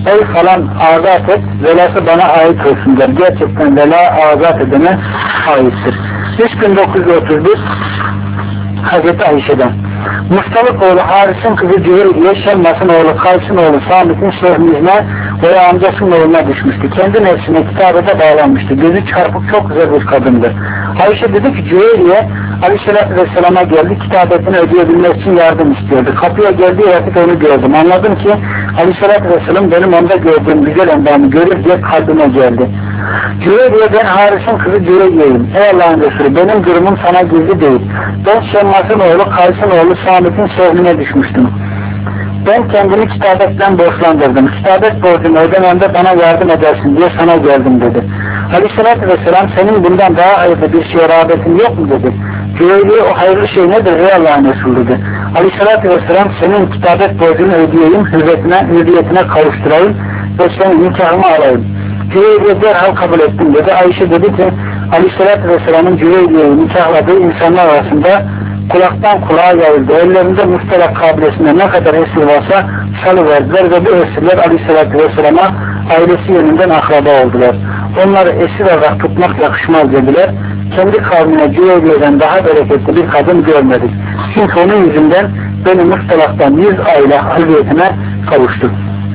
ey falan azat et, velası bana ait olsun der. Gerçekten vela azat edene aittir. üç bin dokuz yüz otuz bir Hazreti Ayşe'den. Mustalık oğlu Haris'in kızı Cüveyriye, Şemmas'ın oğlu Kays'ın oğlu Samit'in şehrine veya amcasının oğluna düşmüştü. Kendi nefsine kitabete bağlanmıştı. Gözü çarpık çok güzel bir kadındı. Ayşe dedi ki Cüveyriye Aleyhisselatü Vesselam'a geldi, kitabetini ödeyebilmek için yardım istiyordu. Kapıya geldiği vakit onu gördüm. Anladım ki Aleyhisselatü Vesselam benim onda gördüğüm güzel endamı görür diye kalbime geldi. Cüveyriye ben Haris'in kızı Cüveyriye'yim. Ey Allah'ın Resulü benim durumum sana gizli değil. Ben Şemmas'ın oğlu Kays'ın oğlu Samit'in şehrine düşmüştüm. Ben kendimi kitabetten borçlandırdım. Kitabet borcunu ödememde bana yardım edersin diye sana geldim dedi. Aleyhisselatü Vesselam senin bundan daha hayırlı bir şeye rağbetin yok mu dedi. Cüveyriye o hayırlı şey nedir ey Allah'ın Resulü dedi. Aleyhisselatü Vesselam senin kitabet borcunu ödeyeyim, hürriyetine, hürriyetine kavuşturayım ve senin nikahımı alayım. Cüveyriye derhal kabul ettim dedi. Ayşe dedi ki Aleyhisselatü Vesselam'ın Cüveyriye'yi nikahladığı insanlar arasında kulaktan kulağa yayıldı. Ellerinde mustalak kabilesinde ne kadar esir varsa salıverdiler ve bu esirler Aleyhisselatü Vesselam'a ailesi yönünden akraba oldular. Onları esir olarak tutmak yakışmaz dediler. Kendi kavmine Cüveyriye'den daha bereketli bir kadın görmedik. Çünkü onun yüzünden beni mustalaktan yüz aile hürriyetine kavuştu.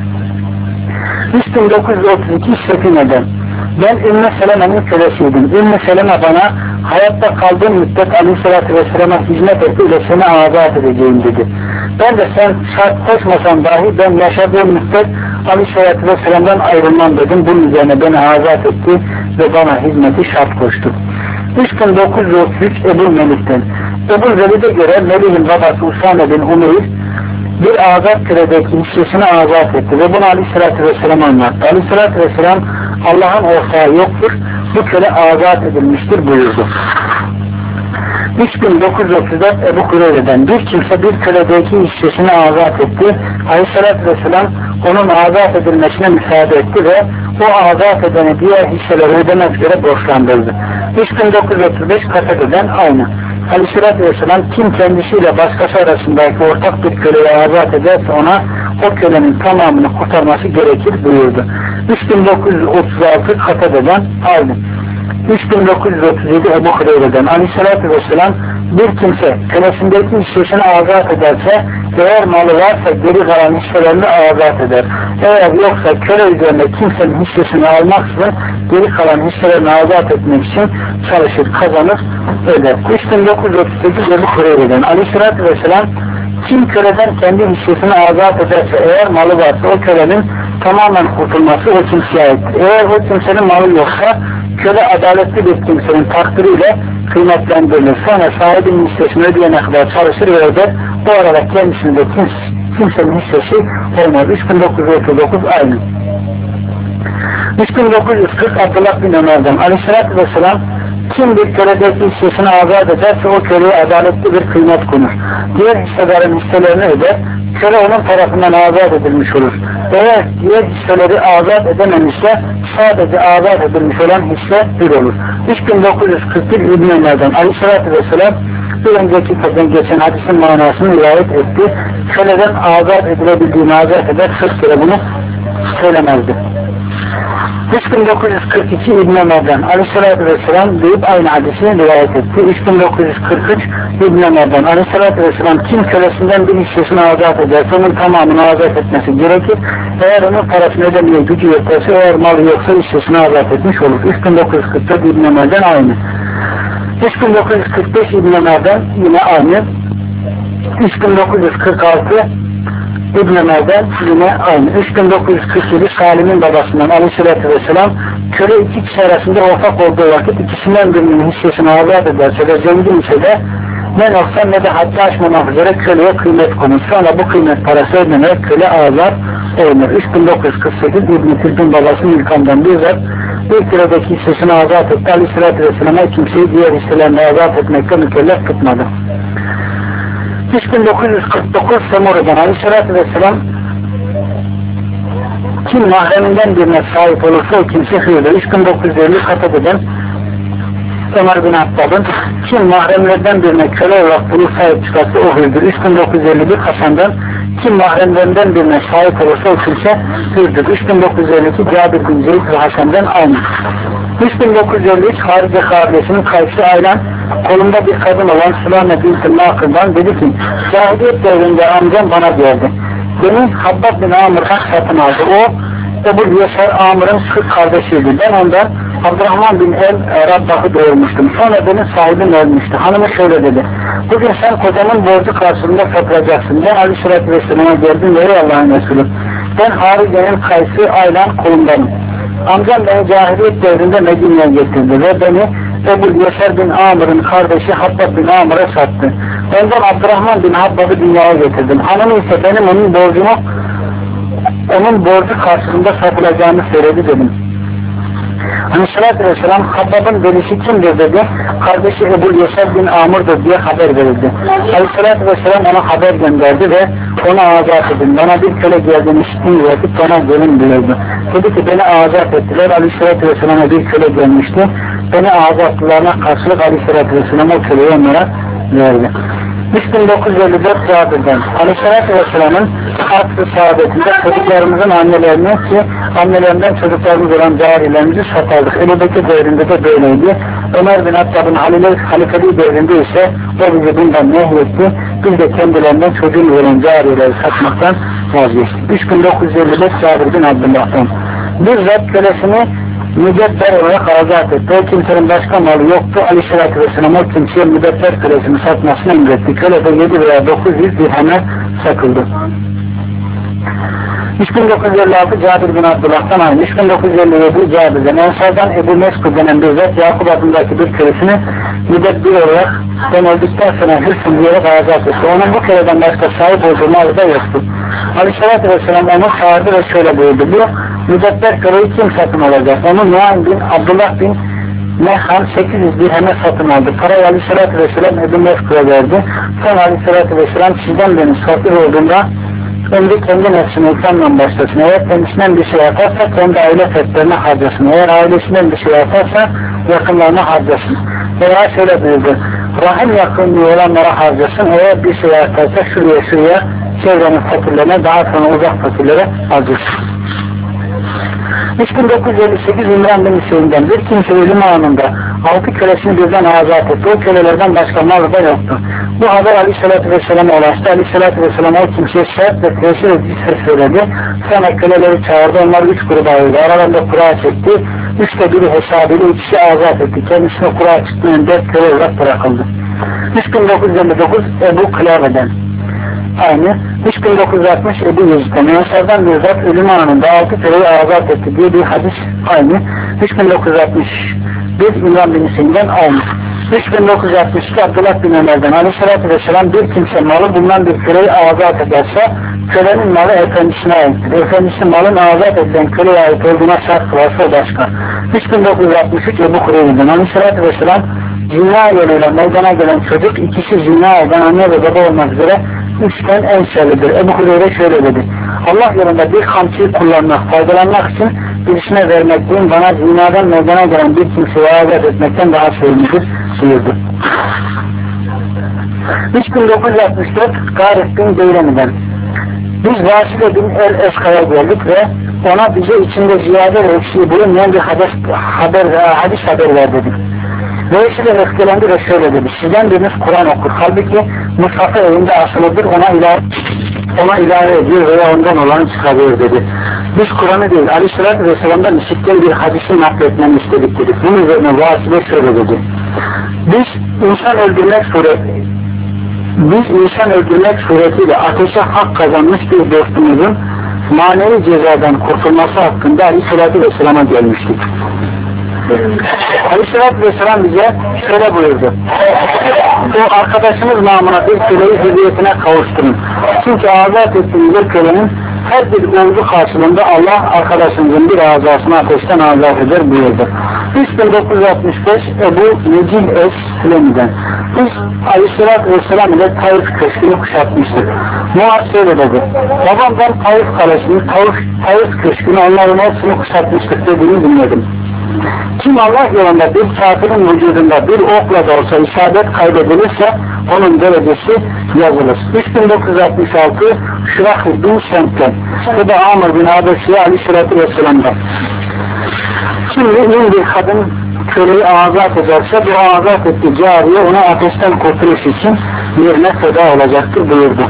üç bin dokuz yüz otuz iki Sefine'den. Ben Ümmü Seleme'nin kölesiydim. Ümmü Seleme bana hayatta kaldığım müddet Aleyhisselatü Vesselam'a hizmet etti ile seni azat edeceğim dedi. Ben de sen şart koşmasan dahi ben yaşadığım müddet Aleyhisselatü Vesselam'dan ayrılmam dedim. Bunun üzerine beni azat etti ve bana hizmeti şart koştu. üç bin dokuz yüz otuz üç Ebu Melik'ten. Ebu Zelid'e göre Melih'in babası Usame bin Umeyr bir azat köledeki hissesini azat etti ve bunu Aleyhisselatü Vesselam anlattı. Aleyhisselatü Vesselam Allah'ın ortağı yoktur, bu köle azat edilmiştir buyurdu. üç bin dokuz yüz otuz dört Ebu Hureyre'den bir kimse bir köledeki hissesini azat etti. Aleyhisselatü Vesselam onun azat edilmesine müsaade etti ve o azat edeni diğer hisseleri ödemek üzere borçlandırdı. üç bin dokuz yüz otuz beş Kasede'den aynı. Aleyhisselatü Vesselam kim kendisiyle başkası arasındaki ortak bir köleyi azat ederse ona o kölenin tamamını kurtarması gerekir buyurdu. üç bin dokuz yüz otuz altı Kasede'den aynı. üç bin dokuz yüz otuz yedi Ebu Hureyre'den Aleyhisselatü Vesselam bir kimse kölesindeki hissesini azat ederse eğer malı varsa geri kalan hisselerini azat eder. Eğer yoksa köle üzerine kimsenin hissesini almaksızın geri kalan hisselerini azat etmek için çalışır, kazanır, öder. üç bin dokuz yüz otuz sekiz Ebu Hureyre'den Aleyhisselatü Vesselam kim köleden kendi hissesini azat ederse eğer malı varsa o kölenin tamamen kurtulması o kimseye aittir. Eğer o kimsenin malı yoksa köle adaletli bir kimsenin takdiriyle kıymetlendirilir. Sonra sahibinin hissesini ödeyene kadar çalışır ve öder. Bu arada kendisinde kim, kimsenin hissesi olmaz. üç bin dokuz yüz otuz dokuz aynı. üç bin dokuz yüz kırk Abdullah bin Ömer'den Aleyhisselatü Vesselam kim bir köledeki hissesini azat ederse o köleye adaletli bir kıymet konur. Diğer hissedarın hisselerini öder. Köle onun tarafından azat edilmiş olur. Eğer diğer hisseleri azat edememişse sadece azat edilmiş olan hisse bir olur. üç bin dokuz yüz kırk bir İbn Ömer'den Aleyhisselatü Vesselam bir önceki kitabın geçen hadisin manasını rivayet etti. Köleden azat edilebildiğini azat eder. Sırf kere bunu söylemezdi. üç bin dokuz yüz kırk iki İbn Ömer'den Aleyhisselatü Vesselam deyip aynı hadisi rivayet etti. üç bin dokuz yüz kırk üç İbn Ömer'den Aleyhisselatü Vesselam kim kölesinden bir hissesini azat ederse onun tamamını azat etmesi gerekir. Eğer onun parasını ödemeye gücü yeterse eğer malı yoksa hissesini azat etmiş olur. üç bin dokuz yüz kırk dört İbn Ömer'den aynı. üç bin dokuz yüz kırk beş İbn Ömer'den yine aynı. üç bin dokuz yüz kırk altı İbn Ömer'den yine aynı. üç bin dokuz yüz kırk yedi Salim'in babasından Aleyhisselatü Vesselam köle iki kişi arasında ortak olduğu vakit ikisinden birinin hissesini azat ederse ve zengin ise de ne noksan ne de haddi aşmamak üzere köleye kıymet konur. Sonra bu kıymet parası ödenerek köle azat olunur. üç bin dokuz yüz kırk sekiz İbn-i Tilbin babası İlkan'dan bizzat bir köledeki hissesini azat etti. Aleyhisselatü Vesselam'a kimseyi diğer hisselerini azat etmekle mükellef tutmadı. üç bin dokuz yüz kırk dokuz Semur'dan Aleyhisselatü Vesselam kim mahreminden birine sahip olursa o kimse hırdır. üç bin dokuz yüz elli Katede'den Ömer bin Hattab'ın kim mahremlerden birine köle olarak bunu sahip çıkarsa o hırdır. üç bin dokuz yüz elli bir Hasan'dan kim mahremlerinden birine sahip olursa o kimse hürdür. üç bin dokuz yüz elli iki Cabir bin Zeyd ve Hasan'dan aynı. üç bin dokuz yüz elli üç Harice kabilesinin Kaysi Aylan kolunda bir kadın olan Sülame bin Nakır'dan dedi ki, cahiliyet devrinde amcam bana geldi. Beni Habbab bin Amr'dan satın aldı. O Ebu Yesar Amr'ın kırk kardeşiydi. Ben ondan Abdurrahman bin El Rabbah'ı doğurmuştum. Sonra benim sahibim ölmüştü. Hanımı şöyle dedi. Bugün sen kocamın borcu karşılığında satılacaksın. Ben Aleyhisselatü Vesselam'a geldim ve ey Allah'ın Resulü, ben Harice'nin Kaysi Aylan kolundayım. Amcam beni cahiliyet devrinde Medine'ye getirdi ve beni Ebu Yesar bin Amr'ın kardeşi Habbab bin Amr'a sattı. Ondan Abdurrahman bin Habbab'ı dünyaya getirdim. Hanımı ise benim onun borcunu onun borcu karşılığında satılacağını söyledi dedim. Aleyhisselatü Vesselam Habbab'ın velisi kimdir dedi. Kardeşi Ebu Yesar bin Amr'dır diye haber verildi. Aleyhisselatü Vesselam ona haber gönderdi ve ona azat edin. Bana bir köle geldiğini işittiğini verdik, bana gelin buyurdu. Dedi ki beni azat ettiler. Aleyhisselatü Vesselam'a bir köle gelmişti. Beni azatlılarına karşılık Aleyhisselatü Vesselam o köleyi onlara verdi. üç bin dokuz yüz elli dört Cabir'den Aleyhisselatü Vesselam'ın asr-ı saadetinde çocuklarımızın annelerini ki annelerinden çocuklarımız olan carilerimizi satardık. Ebu Bekir devrinde de böyleydi. Ömer bin Hattab'ın halifeliği devrinde ise o bizi bundan nehyetti. Biz de kendilerinden çocuğun veren carileri satmaktan vazgeçtik. üç bin dokuz yüz elli beş Cabir bin Abdullah'tan bizzat kölesini müdebber olarak azat etti. O kimsenin başka malı yoktu. Aleyhisselatü Vesselam o kimseye müdebber kölesini satmasını emretti. Köle de yedi veya dokuz yüz dirheme satıldı. üç bin dokuz yüz elli altı Cabir bin Abdullah'tan aynı. üç bin dokuz yüz elli yedi Cabir'den Ensar'dan Ebu Meskud denen bir zat Yakup adındaki bir kölesini müdebber olarak ben öldükten sonra hırsın diyerek azat etti. Onun bu köleden başka sahip olduğu malı da yoktu. Aleyhisselatü Vesselam onu çağırdı ve şöyle buyurdu. Bu müdebber köleyi kim satın alacak? Onu Nuaym bin Abdullah bin Mehhan sekiz yüz dirheme satın aldı. Parayı Aleyhisselatü Vesselam Ebu Meskud'a verdi. Sonra Aleyhisselatü Vesselam sizden benim fakir olduğunda önce kendi nefsine ikramla başlasın. Eğer kendisinden bir şey yaparsa kendi aile fertlerine harcasın. Eğer ailesinden bir şey yaparsa yakınlarına harcasın. Veya şöyle buyurdu. Rahim yakınlığı olanlara harcasın. Eğer bir şey yaparsa şuraya şuraya çevrenin fakirlerine, daha sonra uzak fakirlere harcasın. üç bin dokuz yüz elli sekiz İmran bin Hüseyin'den bir kimse ölüm anında altı kölesini birden azat etti. O kölelerden başka malı da yoktu. Bu haber Aleyhisselatü Vesselam'a ulaştı. Aleyhisselatü Vesselam o kimseye sert ve tesir edici ses söyledi. Sonra köleleri çağırdı. Onlar üç gruba ayırdı. Aralarında kura çekti. Üçte biri hesabıyla ikisi azat etti. Kendisine kura çıkmayan dört köle olarak bırakıldı. üç bin dokuz yüz elli dokuz Ebu Kılave'den aynı. üç bin dokuz yüz altmış Ebu Yüz'den Ensar'dan bir zat ölüm anında altı köleyi azat etti diye bir hadis aynı. üç bin dokuz yüz altmış bir İmran bin Hüseyin'den aynı. üç bin dokuz yüz altmış iki Abdullah bin Ömer'den Aleyhisselatü Vesselam bir kimse malı bulunan bir köleyi azat ederse kölenin malı efendisine aittir. Efendisi malın azat edilen köleye ait olduğuna şart varsa o başka. üç bin dokuz yüz altmış üç Ebu Kureyli'den Aleyhisselatü Vesselam zina yoluyla meydana gelen çocuk ikisi zina eden anne ve baba olmak üzere üçten en şerlidir. Ebu Hureyre şöyle dedi. Allah yolunda bir kamçıyı kullanmak, faydalanmak için birisine vermek değil, bana zinadan meydana gelen bir kimseyi azat etmekten daha sevimlidir buyurdu. üç bin dokuz yüz altmış dört Garip bin Deylemi'den biz Vasile bin El-Eska'ya geldik ve ona bize içinde ziyade ve eksiği bulunmayan bir hadis haber, hadis haber ver dedik. Dolayısıyla öfkelendi ve şöyle dedi. Sizden biriniz Kur'an okur. Halbuki mushafı evinde asılıdır. Ona ilave, ona ilave ediyor veya ondan olanı çıkarıyor dedi. Biz Kur'an'ı değil, Aleyhisselatü Vesselam'dan işittiğim bir hadisi nakletmeni istedik dedik. Bunun üzerine Vasile şöyle dedi. Biz insan öldürmek suretiyle biz insan öldürmek suretiyle ateşe hak kazanmış bir dostumuzun manevi cezadan kurtulması hakkında Aleyhisselatü Vesselam'a gelmiştik. Aleyhisselatü Vesselam bize şöyle buyurdu. O arkadaşınız namına bir köleyi hürriyetine kavuşturun. Çünkü azat ettiğiniz bir kölenin her bir olgu karşılığında Allah arkadaşınızın bir azasını ateşten azat eder buyurdu. üç bin dokuz yüz altmış beş Ebu Necil Es-Sülemi'den biz Aleyhisselatü Vesselam ile Taif Köşkü'nü kuşatmıştık. Muaz şöyle dedi. Babamdan Taif Kalesi'ni, Taif, Taif Köşkü'nü onların hepsini kuşatmıştık dediğini dinledim. Kim Allah yolunda bir kafirin vücudunda bir okla da olsa isabet kaydedilirse onun derecesi yazılır. üç bin dokuz yüz altmış altı Şurah bin Semt'ten ve de Amr bin Abesiye Aleyhisselatü Vesselam'dan. Kim mümin bir kadın köleyi azat ederse bu azat ettiği cariye ona ateşten kurtuluş için yerine feda olacaktır buyurdu.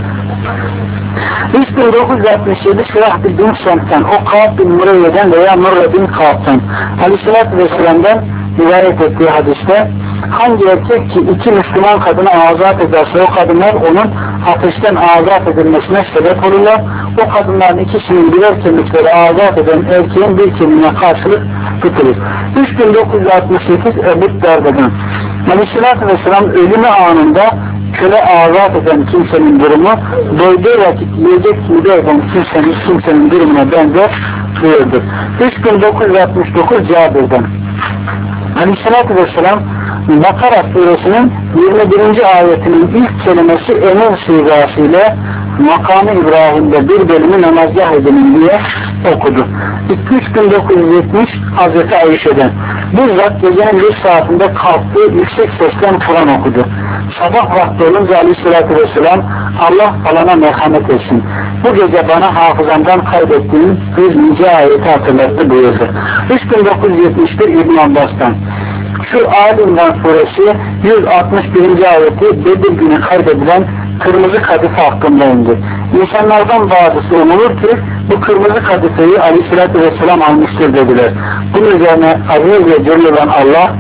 üç bin dokuz yüz altmış yedi Şurah bin Semt'ten o Kâb bin Mureyye'den veya Murre bin Kâb'dan Aleyhisselatü Vesselam'dan rivayet ettiği hadiste hangi erkek ki iki Müslüman kadını azat ederse o kadınlar onun ateşten azat edilmesine sebep olurlar. O kadınların ikisinin birer kemikleri azat eden erkeğin bir kemiğine karşılık tutulur. üç bin dokuz yüz altmış sekiz Ebu Derda'dan Aleyhisselatü Vesselam ölümü anında köle azat eden kimsenin durumu doyduğu vakit yiyecek mide eden kimsenin, kimsenin durumuna benzer buyurdu. üç bin dokuz yüz altmış dokuz Cabir'den Aleyhisselatü Vesselam Bakara suresinin yirmi birinci ayetinin ilk kelimesi emir sigasıyla makamı İbrahim'de bir bölümü namazgah edinin diye okudu. üç bin dokuz yüz yetmiş Hazreti Ayşe'den bu zat gecenin bir saatinde kalktı, yüksek sesten Kur'an okudu. Sabah vakti olunca Aleyhisselatü Vesselam Allah falana merhamet etsin. Bu gece bana hafızamdan kaybettiğim bir nice ayeti hatırlattı buyurdu. üç bin dokuz yüz yetmiş bir İbn Abbas'tan şu Ali İmran suresi yüz altmış birinci ayeti Bedir günü kaybedilen kırmızı kadife hakkında indi. İnsanlardan bazısı umulur ki bu kırmızı kadifeyi Aleyhisselatü Vesselam almıştır dediler. Bunun üzerine aziz ve celil olan Allah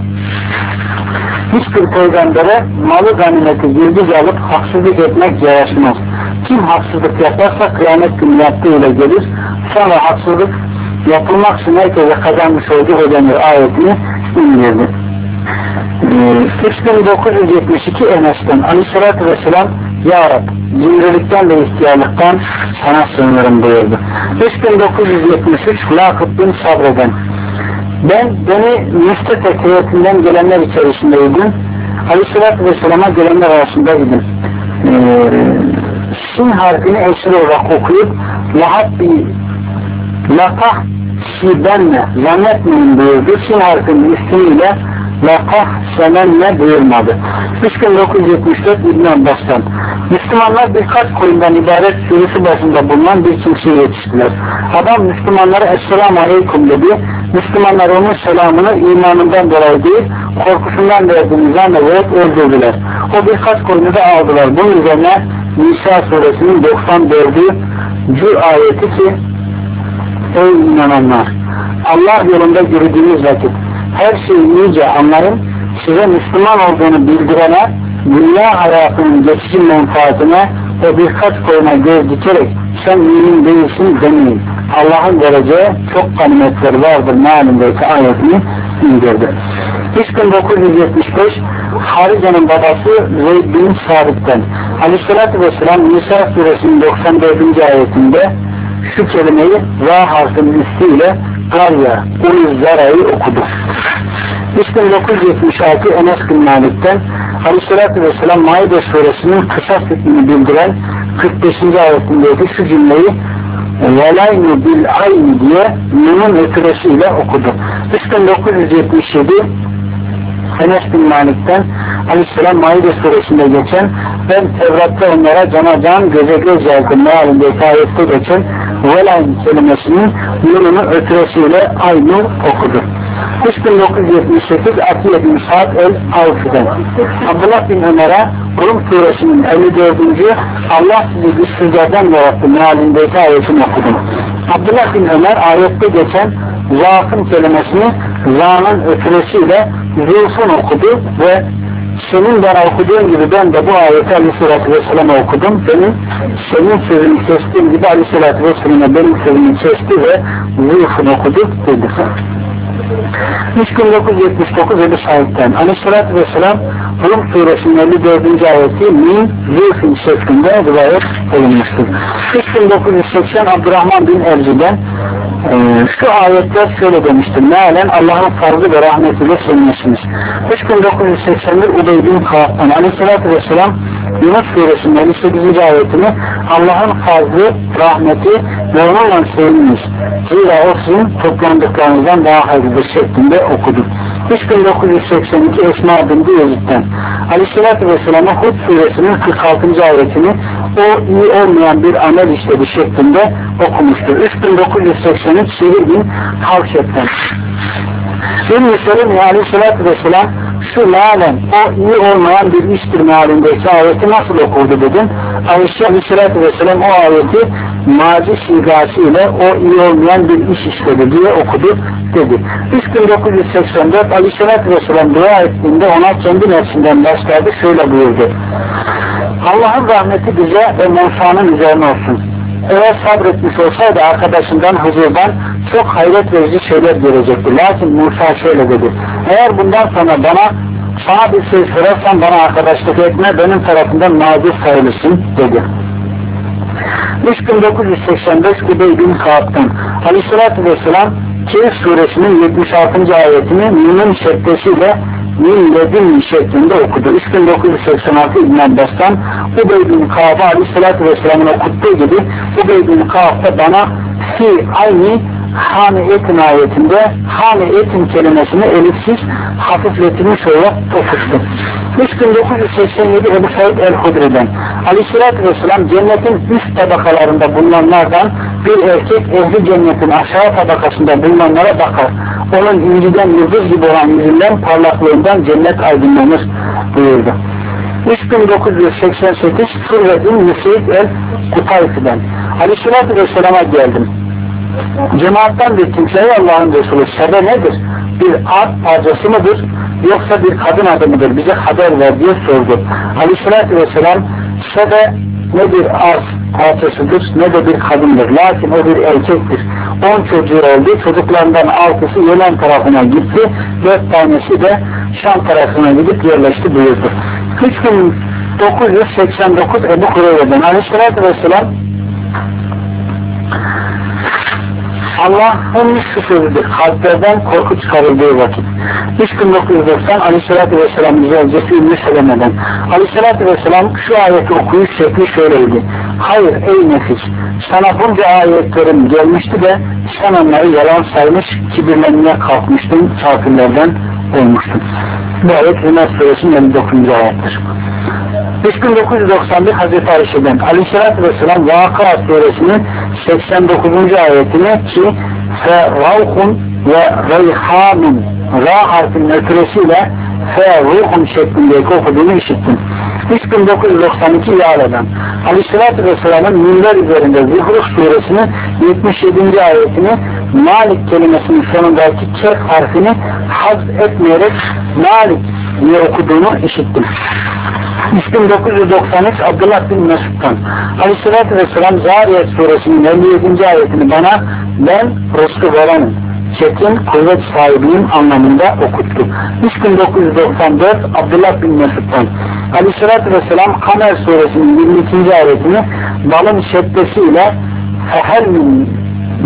hiçbir peygambere malı ganimeti girdiz alıp haksızlık etmek yaraşmaz. Kim haksızlık yaparsa kıyamet günü yaptığıyla gelir. Sonra haksızlık yapılmak için herkese kazanmış olduğu ödenir ayetini indirdi. üç bin dokuz yüz yetmiş iki Enes'ten Aleyhisselatü Vesselam Ya Rab, cimrilikten ve ihtiyarlıktan sana sığınırım buyurdu. üç bin dokuz yüz yetmiş üç Lakıp bin Sabreden ben beni müstetek heyetinden gelenler içerisindeydim. Aleyhisselatü Vesselam'a gelenler arasındaydım. Ee, Sin harfini esir olarak okuyup Lahabbi Latah Şibenle zannetmeyin buyurdu. Sin harfinin üstünüyle Latah Semenle buyurmadı. üç bin dokuz yüz yetmiş dört İbn Abbas'tan Müslümanlar birkaç koyundan ibaret sürüsü başında bulunan bir kimseye yetiştiler. Adam Müslümanlara Esselamu Aleyküm dedi. Müslümanlar onun selamını imanından dolayı değil, korkusundan verdiğini zannederek öldürdüler. O birkaç koyunu da aldılar. Bunun üzerine Nisa suresinin doksan dördüncü ayeti ki ey inananlar! Allah yolunda yürüdüğünüz vakit her şeyi iyice anlayın, size Müslüman olduğunu bildirene, dünya hayatının geçici menfaatine o birkaç koyuna göz dikerek sen mümin değilsin demeyin. Allah'ın vereceği çok ganimetleri vardır mealindeki ayetini indirdi. üç bin dokuz yüz yetmiş beş Harice'nin babası Zeyd bin Sabit'ten Aleyhisselatü Vesselam Nisa suresinin doksan dördüncü ayetinde şu kelimeyi Ra harfinin üstüyle Garya, Ulu Zara'yı okudu. üç bin dokuz yüz yetmiş altı Enes bin Malik'ten Aleyhisselatü Vesselam Maide suresinin kısas hükmünü bildiren kırk beşinci ayetindeki şu cümleyi velayni bil ayni diye nunun ötüresiyle okudu. üç bin dokuz yüz yetmiş yedi Enes bin Malik'ten Aleyhisselam Maide suresinde geçen ben Tevrat'ta onlara cana can göze göz yazdım mealindeki ayette geçen velayn kelimesinin nununu ötüresiyle aynı okudu. üç bin dokuz yüz yetmiş sekiz Atiye bin Sa'd el-Avfi'den Abdullah bin Ömer'e Rum suresinin elli dördüncü Allah sizi güçsüzlerden yarattı mealindeki ayetini okudum. Abdullah bin Ömer ayette geçen zaafın kelimesini za'nın ötüresiyle zulfun okudu ve senin bana okuduğun gibi ben de bu ayeti Aleyhisselatü Vesselam'a okudum. Benim senin sözünü kestiğim gibi Aleyhisselatü Vesselam'a benim sözümü kesti ve zulfun okudu dedi. üç bin dokuz yüz yetmiş dokuz Ebu Said'den Aleyhisselatü Vesselam Rum suresinin elli dördüncü ayeti min zulfin şeklinde rivayet olunmuştur. üç bin dokuz yüz seksen Abdurrahman bin Erci'den e, şu ayetler şöyle demiştir. Mealen Allah'ın farzı ve rahmetiyle sevinmesiniz. üç bin dokuz yüz seksen bir Ubey bin Kâb'dan Aleyhisselatü Vesselam Yunus suresinin elli sekizinci ayetini Allah'ın fazlı, rahmeti ve onunla seviniz. Zira o sizin toplandıklarınızdan daha hayırlıdır şeklinde okuduk. üç bin dokuz yüz seksen iki Esma binti Yezid'den Aleyhisselatü Vesselam'a Hud suresinin kırk altıncı ayetini o iyi olmayan bir amel işledi şeklinde okumuştur. üç bin dokuz yüz seksen üç Şehir bin Havşet'ten Ümmü Seleme Aleyhisselatü Vesselam şu mealen o iyi olmayan bir iştir mealindeki ayeti nasıl okurdu dedim. Ayşe Aleyhisselatü Vesselam o ayeti mazi sigası ile o iyi olmayan bir iş işledi diye okudu dedi. üç bin dokuz yüz seksen dört Aleyhisselatü Vesselam dua ettiğinde ona kendi nefsinden başladı, şöyle buyurdu: Allah'ın rahmeti bize ve Musa'nın üzerine olsun. Eğer sabretmiş olsaydı arkadaşından huzurdan çok hayret verici şeyler görecekti. Lakin Musa şöyle dedi: eğer bundan sonra bana sana bir şey sorarsan bana arkadaşlık etme, benim tarafından mazur sayılırsın dedi. üç bin dokuz yüz seksen beş Ubey bin Kâb'dan Aleyhisselatü Vesselam Kehf suresinin yetmiş altıncı ayetini Mün'ün şeddesiyle min ledin şeklinde okudu. üç bin dokuz yüz seksen altı İbn Abbas'tan Ubey bin Kâb'a Aleyhisselatü Vesselam'ın okuttuğu gibi Ubey bin Kâb da bana fi aynı hani etin ayetinde hani etin kelimesini elifsiz hafifletilmiş olarak okuttu. üç bin dokuz yüz seksen yedi Ebu Said el-Hudri'den Aleyhisselatü Vesselam cennetin üst tabakalarında bulunanlardan bir erkek ehli cennetin aşağı tabakasında bulunanlara bakar. Onun inciden yıldız gibi olan yüzünden parlaklığından cennet aydınlanır buyurdu. üç bin dokuz yüz seksen sekiz Sırvedin Müseyyid el-Kutayfi'den Aleyhisselatü Vesselam'a geldim. Cemaattan bir kimseye Allah'ın Resulü sebe nedir? Bir at parçası mıdır? Yoksa bir kadın adı mıdır? Bize haber ver diye sordu. Aleyhisselatü Vesselam sebe ne bir at parçasıdır ne de bir kadındır. Lakin o bir erkektir. On çocuğu oldu. Çocuklarından altısı Yemen tarafına gitti. Dört tanesi de Şam tarafına gidip yerleşti buyurdu. üç bin dokuz yüz seksen dokuz Ebu Hureyre'den Aleyhisselatü Vesselam Allah'ın şu sözüdür, kalplerden korku çıkarıldığı vakit. üç bin dokuz yüz doksan Aleyhisselatü Vesselam Zevcesi Ümmü Seleme'den Aleyhisselatü Vesselam şu ayeti okuyuş şekli şöyleydi: hayır ey nefis, sana bunca ayetlerim gelmişti de sen onları yalan saymış, kibirlenmeye kalkmıştın, kafirlerden olmuştun. Bu ayet Zümer Suresinin elli dokuzuncu ayettir. üç bin dokuz yüz doksan bir Hazreti Ayşe'den Aleyhisselatü Vesselam Vakıa Suresinin seksen dokuzuncu ayetini ki fe ravhun ve reyhanun ra harfinin ötüresiyle fe ruhun şeklindeki okuduğunu işittim. üç bin dokuz yüz doksan iki Yâle'den Aleyhisselatü Vesselam'ın minber üzerinde Zuhruf Suresinin yetmiş yedinci ayetini Malik kelimesinin sonundaki kef harfini hazf etmeyerek Malik diye okuduğunu işittim. üç bin dokuz yüz doksan üç Abdullah bin Mesud'dan Aleyhisselatü Vesselam Zariyet Suresinin elli yedinci ayetini bana ben rızkı verenim, çetin kuvvet sahibiyim anlamında okuttu. üç bin dokuz yüz doksan dört Abdullah bin Mesud'dan Aleyhisselatü Vesselam Kamer Suresinin yirmi ikinci ayetini balın şeddesiyle fehelmin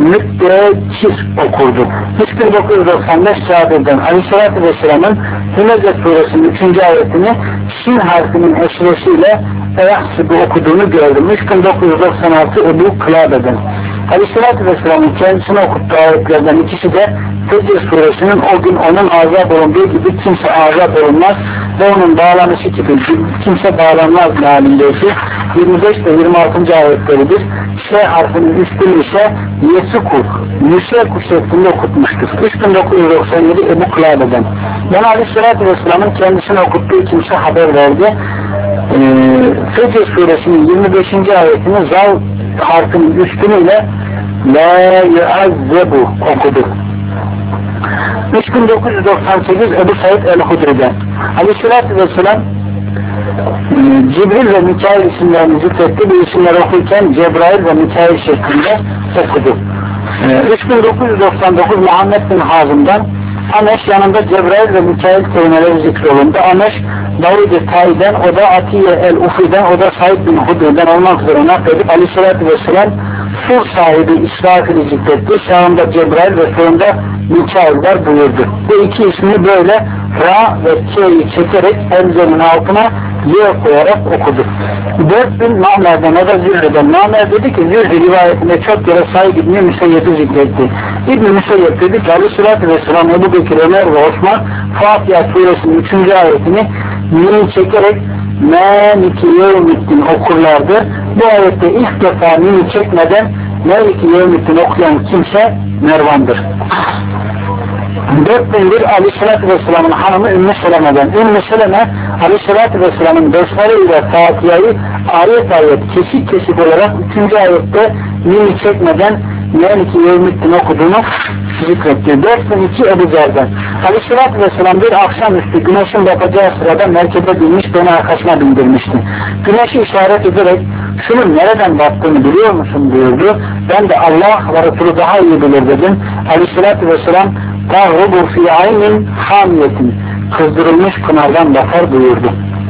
müddekir okurdu. üç bin dokuz yüz doksan beş Cabir'den Aleyhisselatü Vesselam'ın Hümeze Suresinin üçüncü ayetini Şin harfinin eşresiyle Eyahsıbı okuduğunu gördüm. üç bin dokuz yüz doksan altı Ebu Kılabe'den Aleyhisselatü Vesselam'ın kendisine okuttuğu ayetlerden ikisi de Fecr Suresinin o gün onun azap olunduğu gibi kimse azap olunmaz ve onun bağlanışı gibi kimse bağlanmaz mealindeki yirmi beş ve yirmi altıncı ayetleridir. S harfinin üstünü ise Yesukur, Müseku şeklinde okutmuştur. üç bin dokuz yüz doksan yedi Ebu Kılabe'den bana Aleyhisselatü Vesselam'ın kendisine okuttuğu kimse haber verdi. Ee, Fecr Suresinin yirmi beşinci ayetini Zal harfinin üstünüyle La yuazzebu okudu. üç bin dokuz yüz doksan sekiz Ebu Said el-Hudri'den Aleyhisselatü Vesselam Cibril ve Mikail isimlerini zikretti. Bu isimleri okurken Cebrail ve Mikail şeklinde okudu. üç bin dokuz yüz doksan dokuz Muhammed bin Hazım'dan Aneş yanında Cebrail ve Mikail kelimeleri zikrolundu. Aneş Davud-i Tayy'den, o da Atiye el-Ufi'den, o da Said bin Hudri'den olmak üzere nakledip Aleyhisselatü Vesselam sur sahibi İsrafil'i zikretti. Sağında Cebrail ve sonunda Mikail var buyurdu. Bu iki ismini böyle Ra ve K'yi çekerek emzenin altına Y koyarak okudu. dört bin Ma'mer'den o da Zühre'den. Ma'mer dedi ki Zühre rivayetinde çok yere Said İbni Müseyyed'i zikretti. İbni Müseyyed dedi ki Aleyhisselatü Vesselam Ebu Bekir, Ömer ve Osman Fatiha suresinin üçüncü ayetini mini çekerek Mâliki Yevmiddin okurlardı. Bu ayette ilk defa mini çekmeden Mâliki Yevmiddin okuyan kimse Mervan'dır. dört bin bir Aleyhisselatü Vesselam'ın hanımı Ümmü Seleme'den. Ümmü Seleme Aleyhisselatü Vesselam'ın Besmele ile Fatiha'yı ayet ayet kesik kesik olarak üçüncü ayette mini çekmeden Mâliki Yevmiddin okuduğunu zikretti. dört bin iki Ebu Zer'den. Aleyhisselatü Vesselam bir akşamüstü güneşin batacağı sırada merkebe binmiş, beni arkasına bindirmişti. Güneşi işaret ederek şunun nereden battığını biliyor musun buyurdu. Ben de Allah ve Resulü daha iyi bilir dedim. Aleyhisselatü Vesselam "Tâhubu fî aynin hamiyetin" kızdırılmış pınardan bakar buyurdu.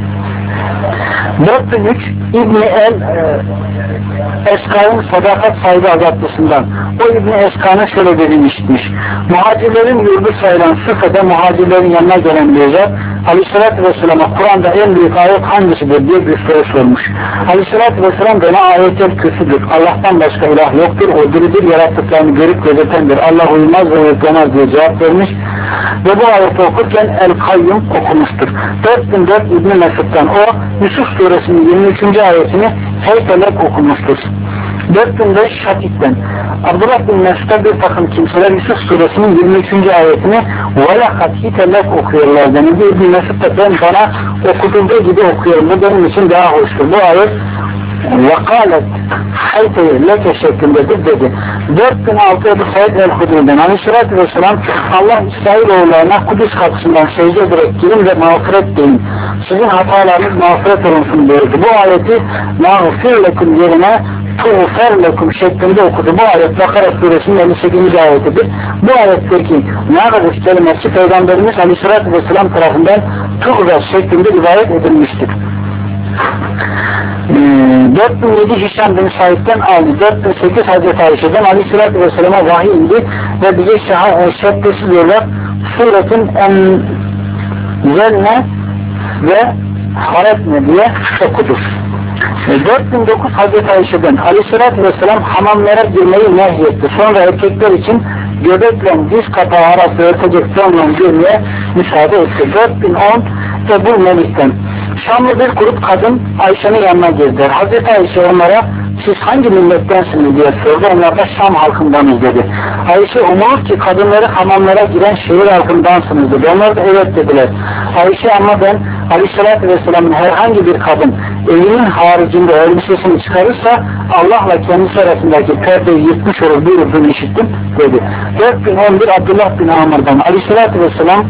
dört bin üç İbni El Eska'nın sadakat sahibi azatlısından. O İbni Eska'nın şöyle dediğini işitmiş. Muhacirlerin yurdu sayılan Sıfa'da muhacirlerin yanına gelen bir zat Aleyhisselatü Vesselam'a Kur'an'da en büyük ayet hangisidir diye bir soru sormuş. Aleyhisselatü Vesselam bana ayetel kürsüdür. Allah'tan başka ilah yoktur. O diridir, yarattıklarını görüp gözetendir. Allah uyumaz ve uyuklamaz diye cevap vermiş. Ve bu ayeti okurken El-Kayyum okumuştur. dört bin dört İbni Mesud'dan o Yusuf suresinin yirmi üçüncü ayetini heykelek okumuştur. dört bin beş Şatik'ten Abdullah bin Mesud'a bir takım kimseler Yusuf suresinin yirmi üçüncü ayetini velakat hitelek okuyorlar denildi. İbni Mesud da ben bana okutulduğu gibi okuyorum. Bu benim için daha hoştur. Bu ayet vekalet hayteye leke şeklindedir dedi. dört bin altı Ebu Said el-Hudri'den Aleyhisselatü Vesselam Allah İsrailoğullarına Kudüs kapısından secde ederek girin ve mağfiret deyin. Sizin hatalarınız mağfiret olunsun buyurdu. Bu ayeti mağfir lekum yerine tuğfer lekum şeklinde okudu. Bu ayet Bakara suresinin elli sekizinci ayetidir. Bu ayetteki nâgıdış kelimesi Peygamberimiz Aleyhisselatü Vesselam tarafından tuğfer şeklinde rivayet edilmiştir. dört bin yedi Hişam bin Said'den aldı. dört bin sekiz Hazreti Ayşe'den Aleyhisselatü Vesselam'a vahiy indi ve bize şeddesiz olarak suretin enzelne ve haretne diye okudu. dört bin dokuz Hazreti Ayşe'den Aleyhisselatü Vesselam hamamlara girmeyi nehyetti. Sonra erkekler için göbekle diz kapağı arası örtecek donla girmeye müsaade etti. dört bin on Ebu Melik'ten Şamlı bir grup kadın Ayşe'nin yanına girdiler. Hazreti Ayşe onlara siz hangi millettensiniz diye sordu. Onlar da Şam halkındanız dedi. Ayşe umulur ki kadınları hamamlara giren şehir halkındansınız dedi. Onlar da evet dediler. Ayşe ama ben Aleyhisselatü Vesselam'ın herhangi bir kadın evinin haricinde elbisesini çıkarırsa Allah'la kendisi arasındaki perdeyi yırtmış olur buyurduğunu işittim dedi. dört bin on bir Abdullah bin Amr'dan Aleyhisselatü Vesselam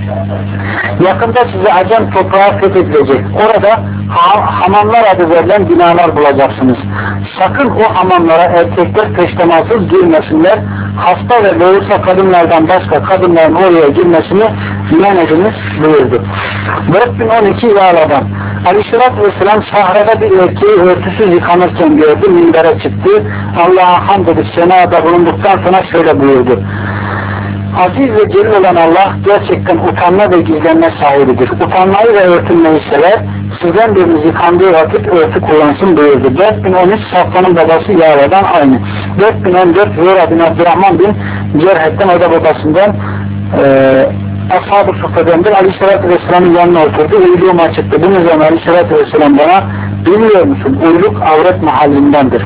yakında size Acem toprağı fethedilecek. Orada ha hamamlar adı verilen binalar bulacaksınız. Sakın o hamamlara erkekler peştemansız girmesinler. Hasta ve loğusa kadınlardan başka kadınların oraya girmesini men ediniz buyurdu. dört bin on iki Yağla'dan Aleyhisselatü Vesselam sahrada bir erkeği örtüsüz yıkanırken gördü. Minbere çıktı. Allah'a hamd edip senada bulunduktan sonra şöyle buyurdu. Aziz ve celil olan Allah gerçekten utanma ve gizlenme sahibidir. Utanmayı ve örtünmeyi sever. Sizden biriniz yıkandığı vakit örtü kullansın buyurdu. dört bin on üç Safvan'ın babası Yağla'dan aynı. dört bin on dört Zühra bin Abdurrahman bin Cerhet'ten o da babasından eee Ashab-ı Suffa'dandır. Aleyhisselatü Vesselam'ın yanına oturdu. Uyluğum açıktı. Bunun üzerine Aleyhisselatü Vesselam bana bilmiyor musun? Uyluk avret mahallindendir.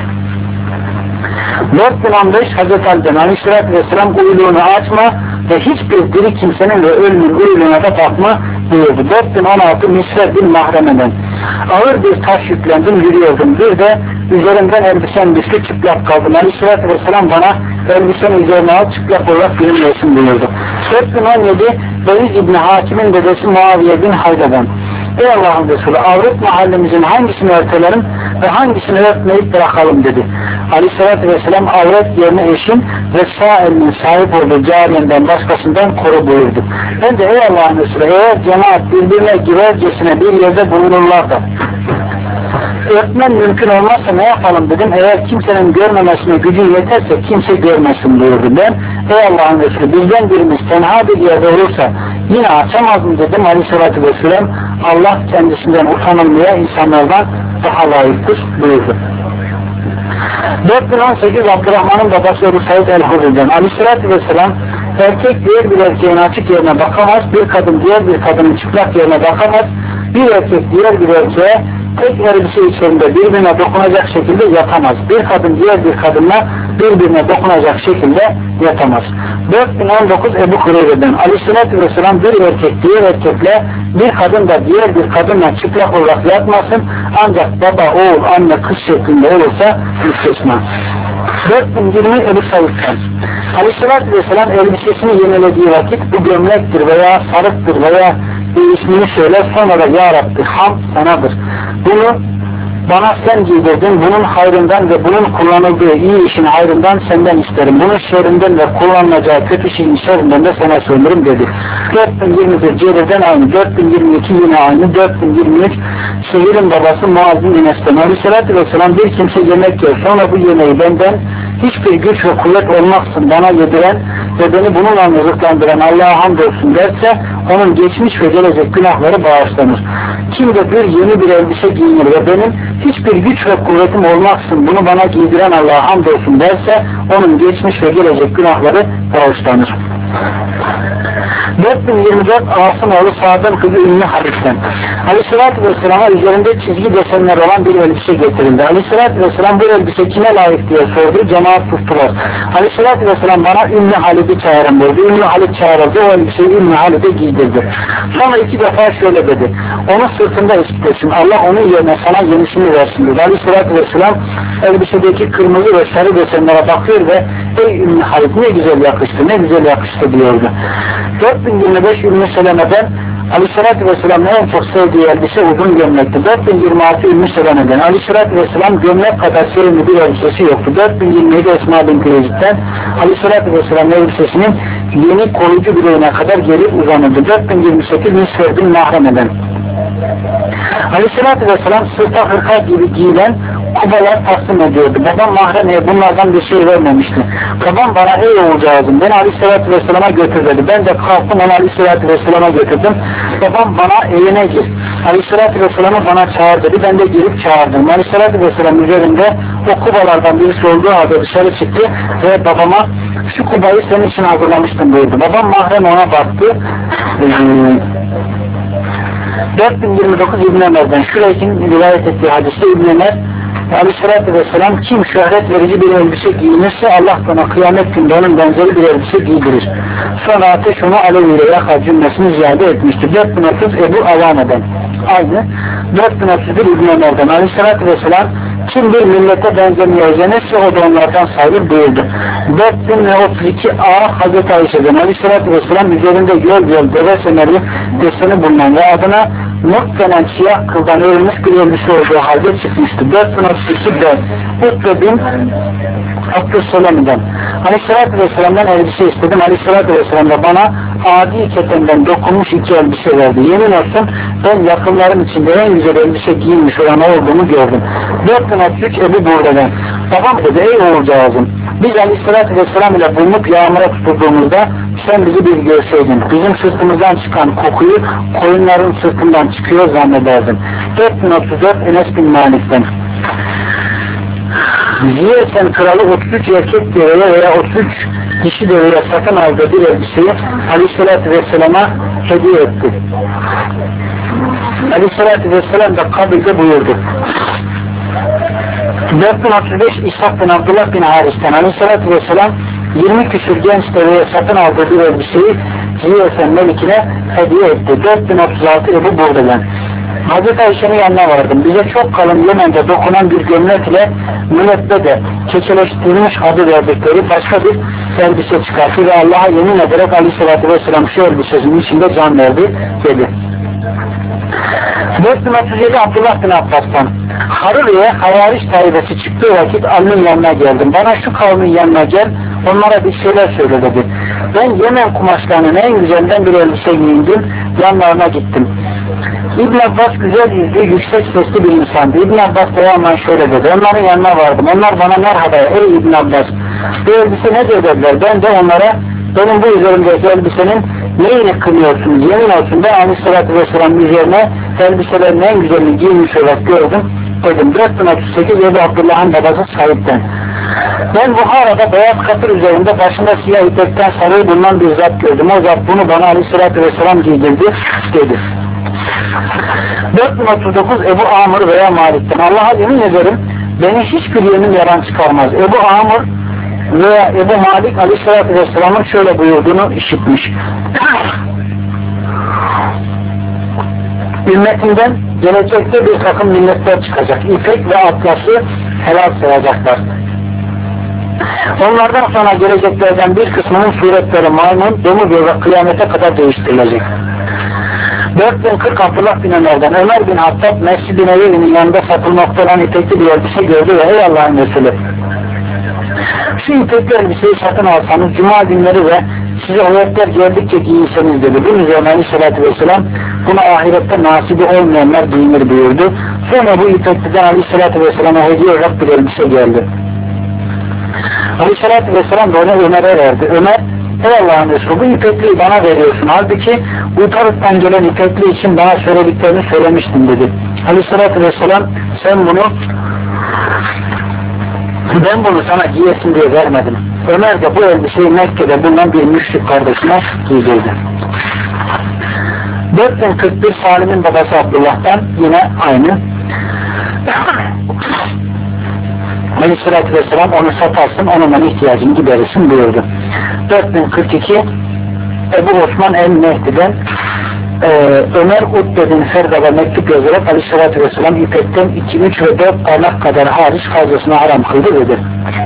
dört bin on beş Hazreti Ali'den Aleyhisselatü Vesselam uyluğunu açma ve hiçbir diri kimsenin ve ölünün uyluğuna da takma buyurdu. dört bin on altı Misver bin Mahreme'den ağır bir taş yüklendim yürüyordum. Bir de üzerimden elbisem düştü çıplak kaldım. Aleyhisselatü Vesselam bana elbisenin üzerine al çıplak olarak yürümüyorsun buyurdu. dört bin on yedi Beyz İbni Hakim'in dedesi Muaviye bin Hayda'dan ey Allah'ın Resulü avret mahallemizin hangisini örtelim ve hangisini örtmeyip bırakalım dedi. Aleyhisselatü Vesselam avret yerine eşin ve sağ elinin sahip olduğu cariyenden başkasından koru buyurdu. Ben de ey Allah'ın Resulü eğer cemaat birbirine girercesine bir yerde bulunurlar da Örtmen mümkün olmazsa ne yapalım dedim. Eğer kimsenin görmemesine gücü yeterse kimse görmesin buyurdu. Ben ey Allah'ın Resulü bizden birimiz tenha bir yerde olursa yine açamaz mı dedim. Aleyhissalatü vesselam Allah kendisinden utanılmaya insanlardan daha layıktır buyurdu. dört bin on sekiz Abdurrahman'ın babası Ebu Said el-Hudri'den Aleyhissalatü vesselam erkek diğer bir erkeğin açık yerine bakamaz, bir kadın diğer bir kadının çıplak yerine bakamaz, bir erkek diğer bir erkeğe tek elbise içerisinde birbirine dokunacak şekilde yatamaz. Bir kadın diğer bir kadınla birbirine dokunacak şekilde yatamaz. dört bin on dokuz Ebu Hureyre'den Aleyhisselatü Vesselam bir erkek diğer erkekle, bir kadın da diğer bir kadınla çıplak olarak yatmasın, ancak baba, oğul, anne, kız şeklinde olursa müstesna. dört bin yirmi Ebu Said'den Aleyhisselatü Vesselam elbisesini yenilediği vakit bu gömlektir veya sarıktır veya bir ismini söyler, sonra da ya Rabbi hamd sanadır. Bunu bana sen giydirdin, bunun hayrından ve bunun kullanıldığı iyi işin hayrından senden isterim. Bunun şerrinden ve kullanılacağı kötü şeyin şerrinden de sana sığınırım dedi. dört bin yirmi bir Cerir'den aynı, dört bin yirmi iki yine aynı, dört bin yirmi üç Şehir'in babası Muaz bin Enes'ten Aleyhisselatü Vesselam bir kimse yemek yer, sonra bu yemeği benden hiçbir güç ve kuvvet olmaksın bana yediren ve beni bununla rızıklandıran Allah'a hamdolsun derse onun geçmiş ve gelecek günahları bağışlanır. Kim de bir yeni bir elbise giyinir ve benim hiçbir güç ve kuvvetim olmaksın bunu bana giydiren Allah'a hamdolsun derse onun geçmiş ve gelecek günahları bağışlanır. dört bin yirmi dört Asım oğlu Sa'd'ın kızı Ümmü Halit'ten Aleyhisselatü Vesselam'a üzerinde çizgi desenler olan bir elbise getirildi. Aleyhisselatü Vesselam bu elbise kime layık diye sordu. Cemaat sustular. Aleyhisselatü Vesselam bana Ümmü Halit'i çağırın dedi. Ümmü Halit çağırıldı. O elbiseyi Ümmü Halit'e giydirdi. Sonra iki defa şöyle dedi. Onu sırtında ısıtırsın. Allah onun yerine sana yenisini versin dedi. Aleyhisselatü Vesselam elbisedeki kırmızı ve sarı desenlere bakıyor ve ey Ümmü Halit ne güzel yakıştı, ne güzel yakıştı diyordu. dört bin yirmi beş Ümmü Seleme'den Aleyhisselatü Vesselam'ın en çok sevdiği elbise uzun gömlekti. dört bin yirmi altı Ümmü Seleme'den Aleyhisselatü Vesselam gömlek kadar sevimli bir elbisesi yoktu. dört bin yirmi yedi Esma bin Yazid'den Aleyhisselatü Vesselam'ın elbisesinin yeni koruyucu bileğine kadar geri uzanırdı. dört bin yirmi sekiz Nisfer bin Mahreme'den Aleyhisselatü Vesselam sırta hırka gibi giyilen kubalar taksim ediyordu. Babam mahremeye bunlardan bir şey vermemişti. Babam bana ey oğulcağızım beni Aleyhisselatü Vesselam'a götür dedi. Ben de kalktım onu Aleyhisselatü Vesselam'a götürdüm. Babam bana evine gir. Aleyhisselatü Vesselam'ı bana çağır dedi. Ben de girip çağırdım. Aleyhisselatü Vesselam üzerinde o kubalardan birisi olduğu halde dışarı çıktı ve babama şu kubayı senin için hazırlamıştım buyurdu. Babam mahrem ona baktı. dört bin yirmi dokuz İbn Ömer'den Şureyh'in rivayet ettiği hadiste İbn Ömer Aleyhisselatü Vesselam kim şöhret verici bir elbise giyinirse Allah ona kıyamet günde onun benzeri bir elbise giydirir. Sonra ateş onu aleviyle yakar cümlesini ziyade etmiştir. dört bin otuz Ebu Avane'den aynı. dört bin otuz bir İbn Ömer'den Aleyhisselatü Vesselam kim bir millete benzemeye özenirse o da onlardan sayılır buyurdu. dört bin otuz iki A Hazreti Ayşe'den Aleyhisselatü Vesselam üzerinde yol yol deve semeri deseni bulunan ve adına Nuk denen siyah kıldan örülmüş bir elbise olduğu halde çıkmıştı. dört bin otuz iki B Utbe bin Abdüsselam'dan Aleyhisselatü Vesselam'dan elbise istedim. Aleyhisselatü Vesselam da bana adi ketenden dokunmuş iki elbise verdi. Yemin olsun ben yakınlarım içinde en güzel elbise giyinmiş olan olduğunu gördüm. dört bin otuz üç Ebu Burde'den babam dedi ey oğulcağızım biz Aleyhisselatü Vesselam ile bulunup yağmura tutulduğumuzda sen bizi bir görseydin. Bizim sırtımızdan çıkan kokuyu koyunların sırtından çıkıyor zannederdin. dört bin otuz dört Enes bin Malik'ten Ziyesen kralı otuz üç erkek deveye veya otuz üç dişi deveye satın aldığı bir elbiseyi Aleyhisselatü Vesselam'a hediye etti. Aleyhisselatü Vesselam da kabilde buyurdu. dört bin otuz beş İshak bin Abdullah bin Haris'ten Aleyhisselatü Vesselam yirmi küsur genç deveye satın aldığı bir elbiseyi Ziyesen Melik'ine hediye etti. dört bin otuz altı Ebu Burde'den Hazreti Ayşe'nin yanına vardım. Bize çok kalın Yemen'de dokunan bir gömlek ile münebbede keçeleştirilmiş adı verdikleri başka bir elbise çıkarttı ve Allah'a yemin ederek Aleyhisselatü Vesselam şu elbisesinin içinde can verdi dedi. dört bin otuz yedi Abdullah bin Abbas'tan Haruriye Havariş taifesi çıktığı vakit Ali'nin yanına geldim. Bana şu kavmin yanına gel, onlara bir şeyler söyle dedi. Ben Yemen kumaşlarının en güzelinden bir elbise giyindim, yanlarına gittim. İbn Abbas güzel yüzlü, yüksek sesli bir insandı. İbn Abbas devamlı şöyle dedi. Onların yanına vardım. Onlar bana merhaba ey İbn Abbas. Bu elbise ne dediler? Ben de onlara benim bu üzerimdeki elbisenin neyle kılıyorsunuz? Yemin olsun ben Aleyhisselatü Vesselam üzerine elbiselerin en güzelini giymiş olarak gördüm. Dedim dört bin otuz sekiz Ebu Abdullah'ın babası Said'den. Ben Buhara'da beyaz katır üzerinde başında siyah ipekten sarığı bulunan bir zat gördüm. O zat bunu bana Aleyhisselatü Vesselam giydirdi dedi. dört bin otuz dokuz Ebu Amr veya Malik'ten. Allah'a yemin ederim beni hiçbir yemin yalan çıkarmaz. Ebu Amr veya Ebu Malik Aleyhisselatü Vesselam'ın şöyle buyurduğunu işitmiş. Ümmetimden gelecekte bir takım milletler çıkacak. İpek ve atlası helal sayacaklar. Onlardan sonra geleceklerden bir kısmının suretleri maymun, domuz ve kıyamete kadar değiştirilecek. dört bin kırk Abdullah bin Ömer'den Ömer bin Hattab Mescid-i Nebevi'nin yanında satılmakta olan ipekli bir elbise gördü ve ey Allah'ın Resulü, şu ipekli elbiseyi satın alsanız cuma günleri ve size ayetler geldikçe giyinseniz dedi. Bunun üzerine Aleyhisselatü Vesselam buna ahirette nasibi olmayanlar giyinir buyurdu. Sonra bu ipekliden Aleyhisselatü Vesselam'a hediye olarak bir elbise geldi. Aleyhisselatü Vesselam da onu Ömer'e verdi. Ömer, ey Allah'ın Resulü bu ipekliyi bana veriyorsun. Halbuki bu taraftan gelen ipekli için bana söylediklerini söylemiştin dedi. Aleyhisselatü Vesselam sen bunu ben bunu sana giyesin diye vermedim. Ömer de bu elbiseyi Mekke'de bulunan bir müşrik kardeşine giydirdi. dört bin kırk bir Salim'in babası Abdullah'tan yine aynı. Aleyhisselatü Vesselam onu satarsın, onunla ihtiyacını giderirsin buyurdu. dört bin kırk iki Ebu Osman el-Mehdi'den e, Ömer Utbe'nin Ferda'da mektup yazarak Aleyhisselatü Vesselam ipekten iki, üç ve dört parmak kadar hariç fazlasını haram kıldı dedi.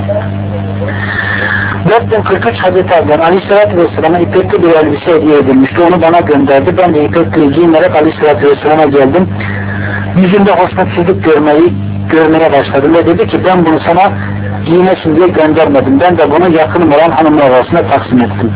dört bin kırk üç Hazreti Ali'den Aleyhisselatü Vesselam'a ipekli bir elbise hediye edilmişti. Onu bana gönderdi. Ben de ipekliyi giyinerek Aleyhisselatü Vesselam'a geldim. Yüzünde hoşnutsuzluk görmeyi görmeye başladım ve dedi ki ben bunu sana giymesin diye göndermedim. Ben de bunu yakınım olan hanımlar arasında taksim ettim.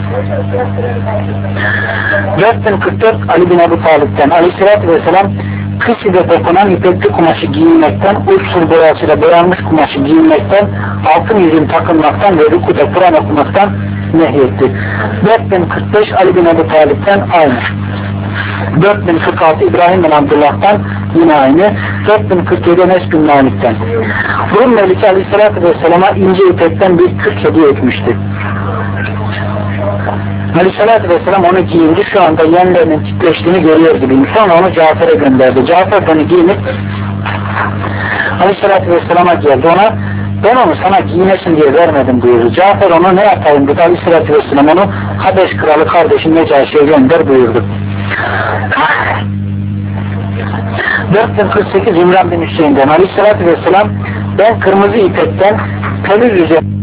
dört bin kırk dört Ali bin Ebu Talib'den Aleyhisselatü Vesselam kıside dokunan ipekli kumaşı giyinmekten, uçsuz boyasıyla boyanmış kumaşı giyinmekten, altın yüzün takılmaktan ve rükuda Kur'an okumaktan nehyetti. dört bin kırk beş Ali bin Ebu Talib'den aynı. dört bin kırk altı İbrahim bin Abdullah'tan yine aynı. dört bin kırk yedi Enes bin Malik'ten. Rum Meliki Aleyhisselatü Vesselam'a ince ipekten bir kürk hediye etmişti. Aleyhisselatü Vesselam onu giyindi. Şu anda yenlerinin titreştiğini görüyor gibiyim. Sonra onu Cafer'e gönderdi. Cafer onu giyinip Aleyhisselatü Vesselam'a geldi. Ona ben onu sana giymesin diye vermedim buyurdu. Cafer onu ne yapayım dedi. Aleyhisselatü Vesselam onu Habeş kralı kardeşin Necaşi'ye gönder buyurdu. dört bin kırk sekiz İmran bin Hüseyin'den Aleyhisselatü Vesselam ben kırmızı ipekten pelül üzerine